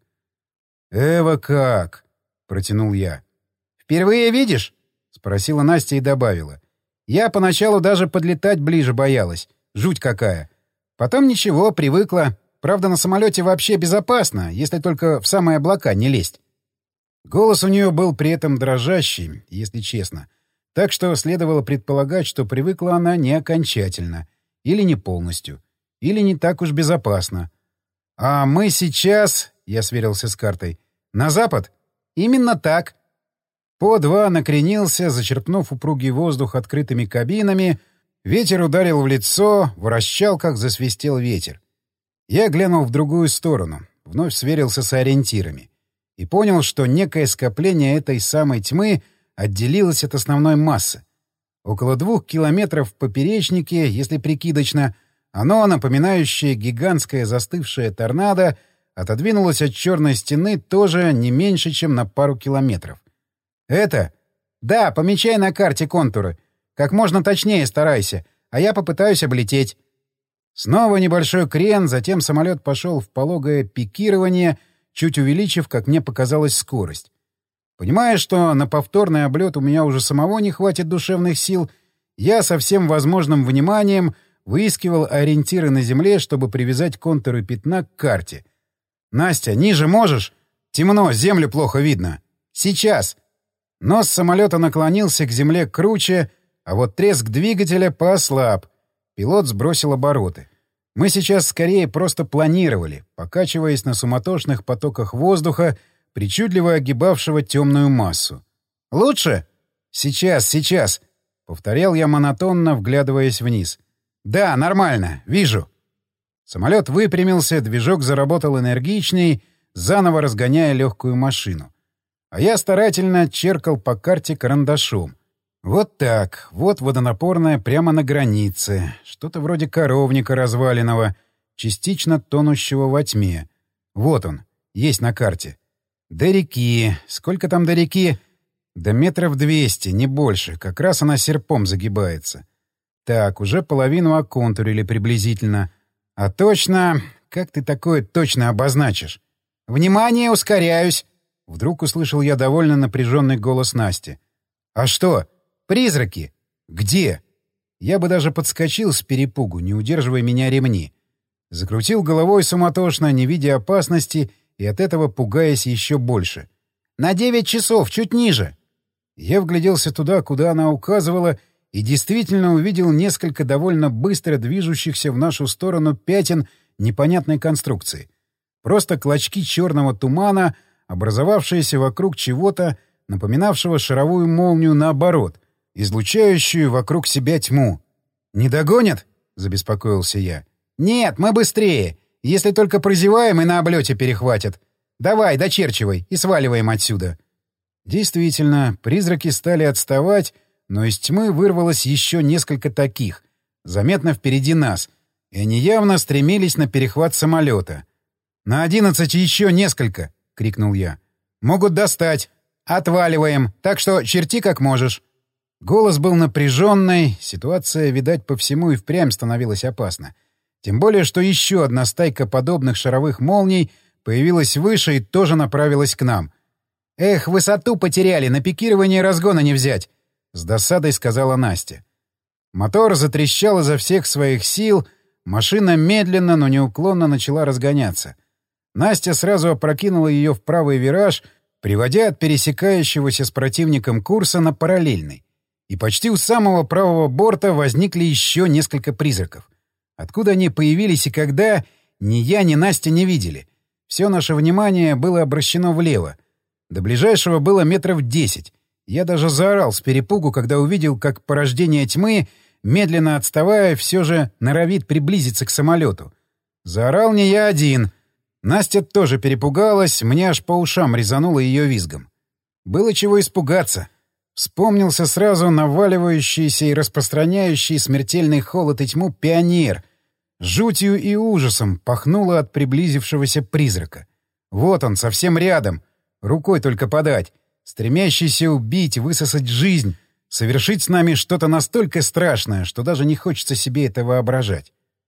A: «Эва как?» — протянул я. «Впервые видишь?» — спросила Настя и добавила. «Я поначалу даже подлетать ближе боялась. Жуть какая. Потом ничего, привыкла. Правда, на самолете вообще безопасно, если только в самые облака не лезть». Голос у нее был при этом дрожащий, если честно. Так что следовало предполагать, что привыкла она не окончательно. Или не полностью. Или не так уж безопасно. «А мы сейчас...» — я сверился с картой. «На запад?» «Именно так». По два накренился, зачерпнув упругий воздух открытыми кабинами. Ветер ударил в лицо, в расчалках засвистел ветер. Я глянул в другую сторону, вновь сверился с ориентирами. И понял, что некое скопление этой самой тьмы отделилось от основной массы. Около двух километров в поперечнике, если прикидочно, оно, напоминающее гигантское застывшее торнадо, отодвинулось от черной стены тоже не меньше, чем на пару километров. «Это?» «Да, помечай на карте контуры. Как можно точнее старайся, а я попытаюсь облететь». Снова небольшой крен, затем самолет пошел в пологое пикирование, чуть увеличив, как мне показалось, скорость. Понимая, что на повторный облет у меня уже самого не хватит душевных сил, я со всем возможным вниманием выискивал ориентиры на земле, чтобы привязать контуры пятна к карте. «Настя, ниже можешь? Темно, землю плохо видно». «Сейчас». Нос самолета наклонился к земле круче, а вот треск двигателя поослаб. Пилот сбросил обороты. Мы сейчас скорее просто планировали, покачиваясь на суматошных потоках воздуха, причудливо огибавшего темную массу. «Лучше?» «Сейчас, сейчас», — повторял я монотонно, вглядываясь вниз. «Да, нормально, вижу». Самолет выпрямился, движок заработал энергичней, заново разгоняя легкую машину. А я старательно черкал по карте карандашом. Вот так, вот водонапорная прямо на границе, что-то вроде коровника разваленного, частично тонущего во тьме. Вот он, есть на карте. До реки. Сколько там до реки? До метров двести, не больше. Как раз она серпом загибается. Так, уже половину оконтурили приблизительно. А точно... Как ты такое точно обозначишь? «Внимание, ускоряюсь!» Вдруг услышал я довольно напряженный голос Насти. «А что? Призраки! Где?» Я бы даже подскочил с перепугу, не удерживая меня ремни. Закрутил головой суматошно, не видя опасности, и от этого пугаясь еще больше. «На девять часов, чуть ниже!» Я вгляделся туда, куда она указывала, и действительно увидел несколько довольно быстро движущихся в нашу сторону пятен непонятной конструкции. Просто клочки черного тумана, образовавшиеся вокруг чего-то, напоминавшего шаровую молнию наоборот, излучающую вокруг себя тьму. «Не догонят?» — забеспокоился я. «Нет, мы быстрее, если только прозеваем и на облете перехватят. Давай, дочерчивай и сваливаем отсюда». Действительно, призраки стали отставать, но из тьмы вырвалось еще несколько таких, заметно впереди нас, и они явно стремились на перехват самолета. «На одиннадцать еще несколько!» — крикнул я. «Могут достать! Отваливаем! Так что черти как можешь!» Голос был напряженный, ситуация, видать, по всему и впрямь становилась опасна. Тем более, что еще одна стайка подобных шаровых молний появилась выше и тоже направилась к нам. «Эх, высоту потеряли, на пикирование разгона не взять!» — с досадой сказала Настя. Мотор затрещал изо всех своих сил, машина медленно, но неуклонно начала разгоняться. Настя сразу опрокинула ее в правый вираж, приводя от пересекающегося с противником курса на параллельный. И почти у самого правого борта возникли еще несколько призраков. Откуда они появились и когда, ни я, ни Настя не видели. Все наше внимание было обращено влево. До ближайшего было метров десять. Я даже заорал с перепугу, когда увидел, как порождение тьмы, медленно отставая, все же норовит приблизиться к самолету. Заорал не я один. Настя тоже перепугалась, мне аж по ушам резануло ее визгом. Было чего испугаться. Вспомнился сразу наваливающийся и распространяющий смертельный холод и тьму пионер. Жутью и ужасом пахнуло от приблизившегося призрака. Вот он, совсем рядом. Рукой только подать. Стремящийся убить, высосать жизнь. Совершить с нами что-то настолько страшное, что даже не хочется себе это воображать.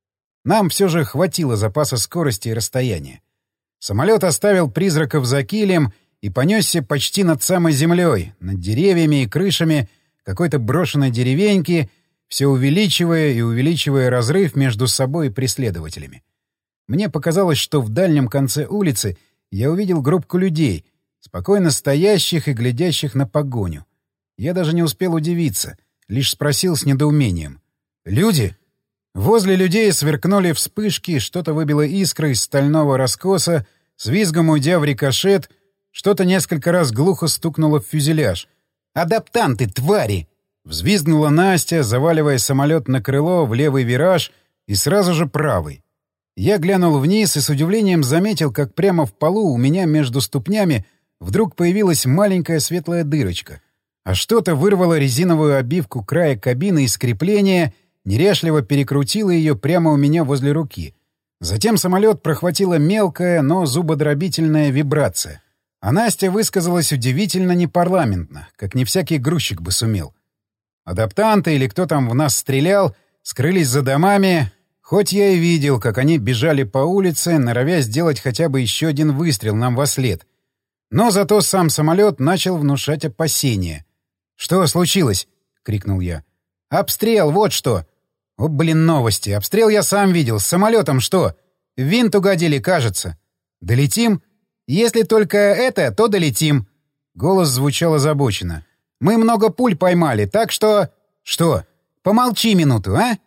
A: Нам все же хватило запаса скорости и расстояния. Самолет оставил призраков за килем и понесся почти над самой землей, над деревьями и крышами какой-то брошенной деревеньки, все увеличивая и увеличивая разрыв между собой и преследователями. Мне показалось, что в дальнем конце улицы я увидел группку людей, спокойно стоящих и глядящих на погоню. Я даже не успел удивиться, лишь спросил с недоумением. «Люди?» Возле людей сверкнули вспышки, что-то выбило искры из стального раскоса, с визгом уйдя в рикошет, что-то несколько раз глухо стукнуло в фюзеляж. «Адаптанты, твари!» Взвизгнула Настя, заваливая самолет на крыло в левый вираж и сразу же правый. Я глянул вниз и с удивлением заметил, как прямо в полу у меня между ступнями вдруг появилась маленькая светлая дырочка, а что-то вырвало резиновую обивку края кабины из крепления, неряшливо перекрутило ее прямо у меня возле руки. Затем самолет прохватила мелкая, но зубодробительная вибрация. А Настя высказалась удивительно непарламентно, как не всякий грузчик бы сумел. Адаптанты или кто там в нас стрелял, скрылись за домами, хоть я и видел, как они бежали по улице, норовя сделать хотя бы еще один выстрел нам вослед. Но зато сам самолет начал внушать опасения. «Что случилось?» — крикнул я. «Обстрел, вот что!» «О, блин, новости! Обстрел я сам видел. С самолетом что? В винт угодили, кажется. Долетим? Если только это, то долетим». Голос звучал озабоченно. «Мы много пуль поймали, так что...» «Что? Помолчи минуту, а?»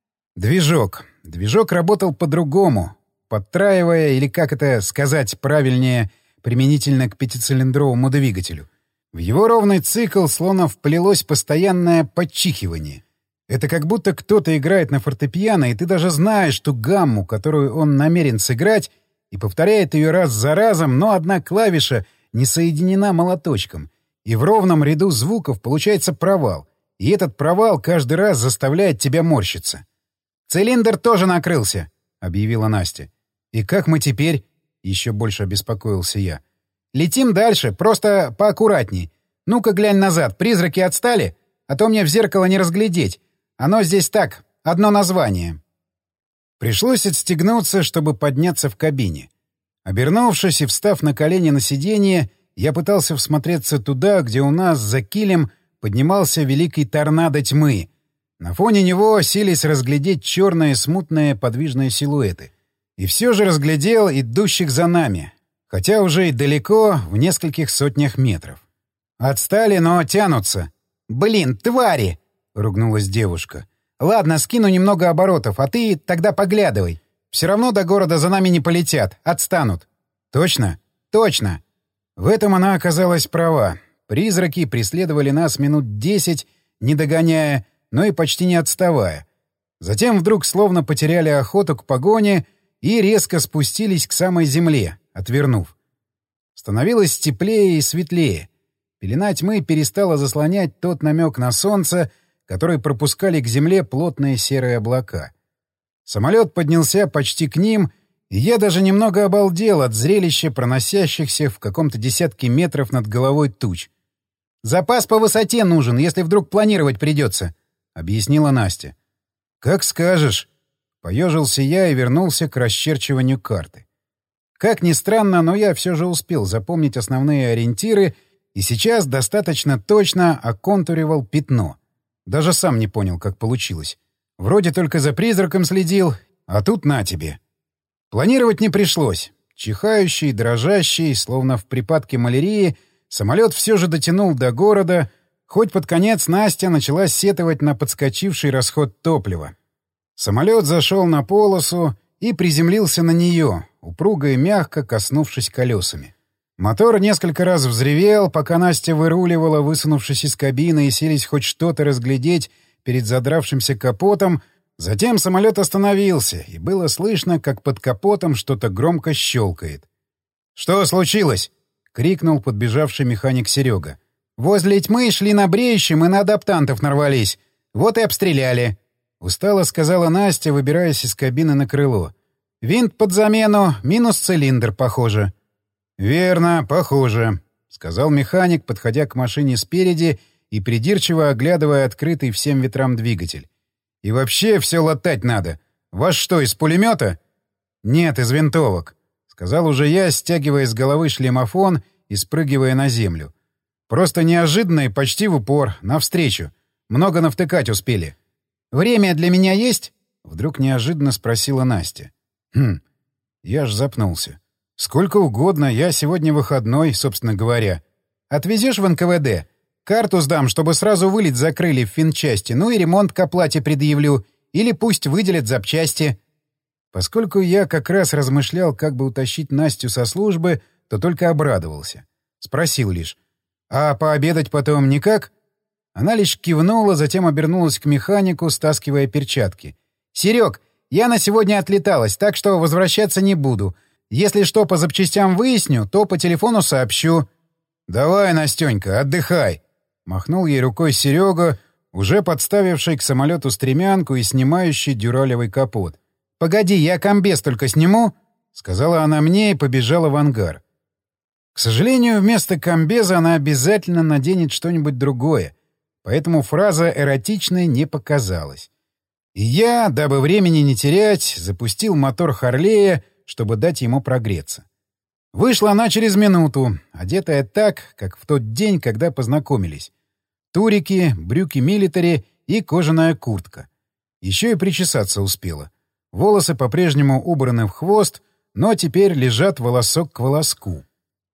A: Движок. Движок работал по-другому, подтраивая, или как это сказать правильнее, применительно к пятицилиндровому двигателю. В его ровный цикл словно вплелось постоянное подчихивание. Это как будто кто-то играет на фортепиано, и ты даже знаешь ту гамму, которую он намерен сыграть, и повторяет ее раз за разом, но одна клавиша не соединена молоточком. И в ровном ряду звуков получается провал. И этот провал каждый раз заставляет тебя морщиться. «Цилиндр тоже накрылся», — объявила Настя. «И как мы теперь?» — еще больше обеспокоился я. «Летим дальше, просто поаккуратней. Ну-ка глянь назад, призраки отстали? А то мне в зеркало не разглядеть. Оно здесь так, одно название». Пришлось отстегнуться, чтобы подняться в кабине. Обернувшись и встав на колени на сиденье, я пытался всмотреться туда, где у нас за килем поднимался великий торнадо тьмы. На фоне него сились разглядеть черные смутные подвижные силуэты. И все же разглядел идущих за нами, хотя уже и далеко, в нескольких сотнях метров. Отстали, но тянутся. «Блин, твари!» — ругнулась девушка. «Ладно, скину немного оборотов, а ты тогда поглядывай. Все равно до города за нами не полетят, отстанут». «Точно?» «Точно». В этом она оказалась права. Призраки преследовали нас минут десять, не догоняя, но и почти не отставая. Затем вдруг словно потеряли охоту к погоне и резко спустились к самой земле, отвернув. Становилось теплее и светлее. Пелена тьмы перестала заслонять тот намек на солнце, который пропускали к земле плотные серые облака. Самолет поднялся почти к ним, и я даже немного обалдел от зрелища проносящихся в каком-то десятке метров над головой туч. «Запас по высоте нужен, если вдруг планировать придется», — объяснила Настя. «Как скажешь». Поежился я и вернулся к расчерчиванию карты. Как ни странно, но я все же успел запомнить основные ориентиры и сейчас достаточно точно оконтуривал пятно. Даже сам не понял, как получилось. Вроде только за призраком следил, а тут на тебе. Планировать не пришлось. Чихающий, дрожащий, словно в припадке малярии, самолет все же дотянул до города, хоть под конец Настя начала сетовать на подскочивший расход топлива. Самолет зашел на полосу и приземлился на нее, упруго и мягко коснувшись колесами. Мотор несколько раз взревел, пока Настя выруливала, высунувшись из кабины, и селись хоть что-то разглядеть перед задравшимся капотом. Затем самолет остановился, и было слышно, как под капотом что-то громко щелкает. «Что случилось?» — крикнул подбежавший механик Серега. «Возле тьмы шли на бреющем и на адаптантов нарвались. Вот и обстреляли», — устало сказала Настя, выбираясь из кабины на крыло. «Винт под замену, минус цилиндр, похоже». «Верно, похоже», — сказал механик, подходя к машине спереди и придирчиво оглядывая открытый всем ветрам двигатель. «И вообще все латать надо. Вас что, из пулемета?» «Нет, из винтовок», — сказал уже я, стягивая с головы шлемофон и спрыгивая на землю. «Просто неожиданно и почти в упор, навстречу. Много навтыкать успели». «Время для меня есть?» — вдруг неожиданно спросила Настя. «Хм...» Я ж запнулся. «Сколько угодно, я сегодня выходной, собственно говоря. Отвезешь в эн ка вэ дэ? Карту сдам, чтобы сразу вылет закрыли в финчасти, ну и ремонт к оплате предъявлю. Или пусть выделят запчасти». Поскольку я как раз размышлял, как бы утащить Настю со службы, то только обрадовался. Спросил лишь: «А пообедать потом никак?» Она лишь кивнула, затем обернулась к механику, стаскивая перчатки. «Серег, я на сегодня отлеталась, так что возвращаться не буду. Если что по запчастям выясню, то по телефону сообщу». «Давай, Настенька, отдыхай!» — махнул ей рукой Серега, уже подставивший к самолету стремянку и снимающий дюралевый капот. «Погоди, я комбез только сниму», — сказала она мне и побежала в ангар. К сожалению, вместо комбеза она обязательно наденет что-нибудь другое, поэтому фраза эротичной не показалась. И я, дабы времени не терять, запустил мотор Харлея, чтобы дать ему прогреться. Вышла она через минуту, одетая так, как в тот день, когда познакомились. Турики, брюки милитари и кожаная куртка. Еще и причесаться успела. Волосы по-прежнему убраны в хвост, но теперь лежат волосок к волоску.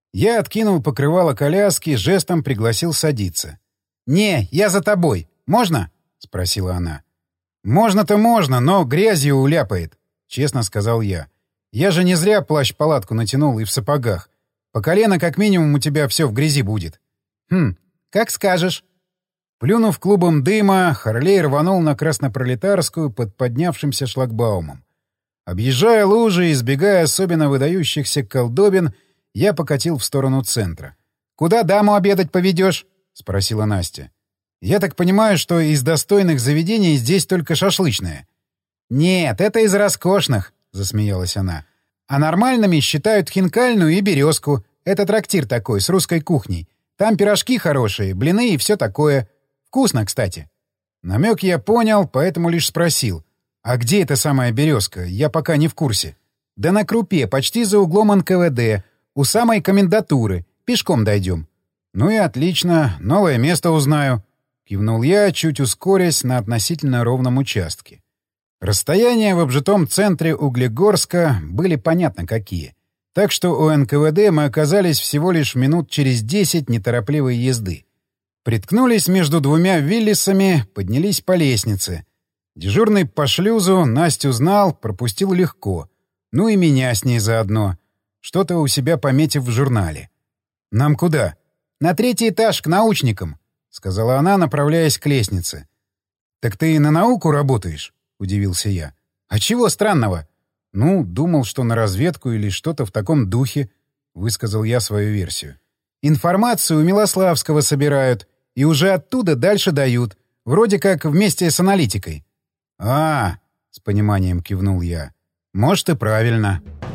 A: Я откинул покрывало коляски, жестом пригласил садиться. «Не, я за тобой. Можно?» — спросила она. «Можно-то можно, но грязью уляпает», — честно сказал я. «Я же не зря плащ-палатку натянул и в сапогах. По колено как минимум у тебя все в грязи будет». «Хм, как скажешь». Плюнув клубом дыма, Харлей рванул на Краснопролетарскую под поднявшимся шлагбаумом. Объезжая лужи и избегая особенно выдающихся колдобин, я покатил в сторону центра. «Куда даму обедать поведешь?» — спросила Настя. «Я так понимаю, что из достойных заведений здесь только шашлычное». «Нет, это из роскошных», — засмеялась она. «А нормальными считают Хинкальную и Березку. Это трактир такой, с русской кухней. Там пирожки хорошие, блины и все такое. Вкусно, кстати». Намек я понял, поэтому лишь спросил. «А где эта самая Березка? Я пока не в курсе». «Да на Крупе, почти за углом эн ка вэ дэ. У самой комендатуры. Пешком дойдем». «Ну и отлично. Новое место узнаю», — кивнул я, чуть ускорясь на относительно ровном участке. Расстояния в обжитом центре Углегорска были понятно какие. Так что у эн ка вэ дэ мы оказались всего лишь минут через десять неторопливой езды. Приткнулись между двумя Виллисами, поднялись по лестнице. Дежурный по шлюзу Настю знал, пропустил легко. Ну и меня с ней заодно. Что-то у себя пометив в журнале. «Нам куда?» «На третий этаж, к научникам», — сказала она, направляясь к лестнице. «Так ты на науку работаешь?» — удивился я. «А чего странного?» «Ну, думал, что на разведку или что-то в таком духе», — высказал я свою версию. Информацию у Милославского собирают и уже оттуда дальше дают. Вроде как вместе с аналитикой.
B: — А, — с пониманием кивнул я, — может и правильно. —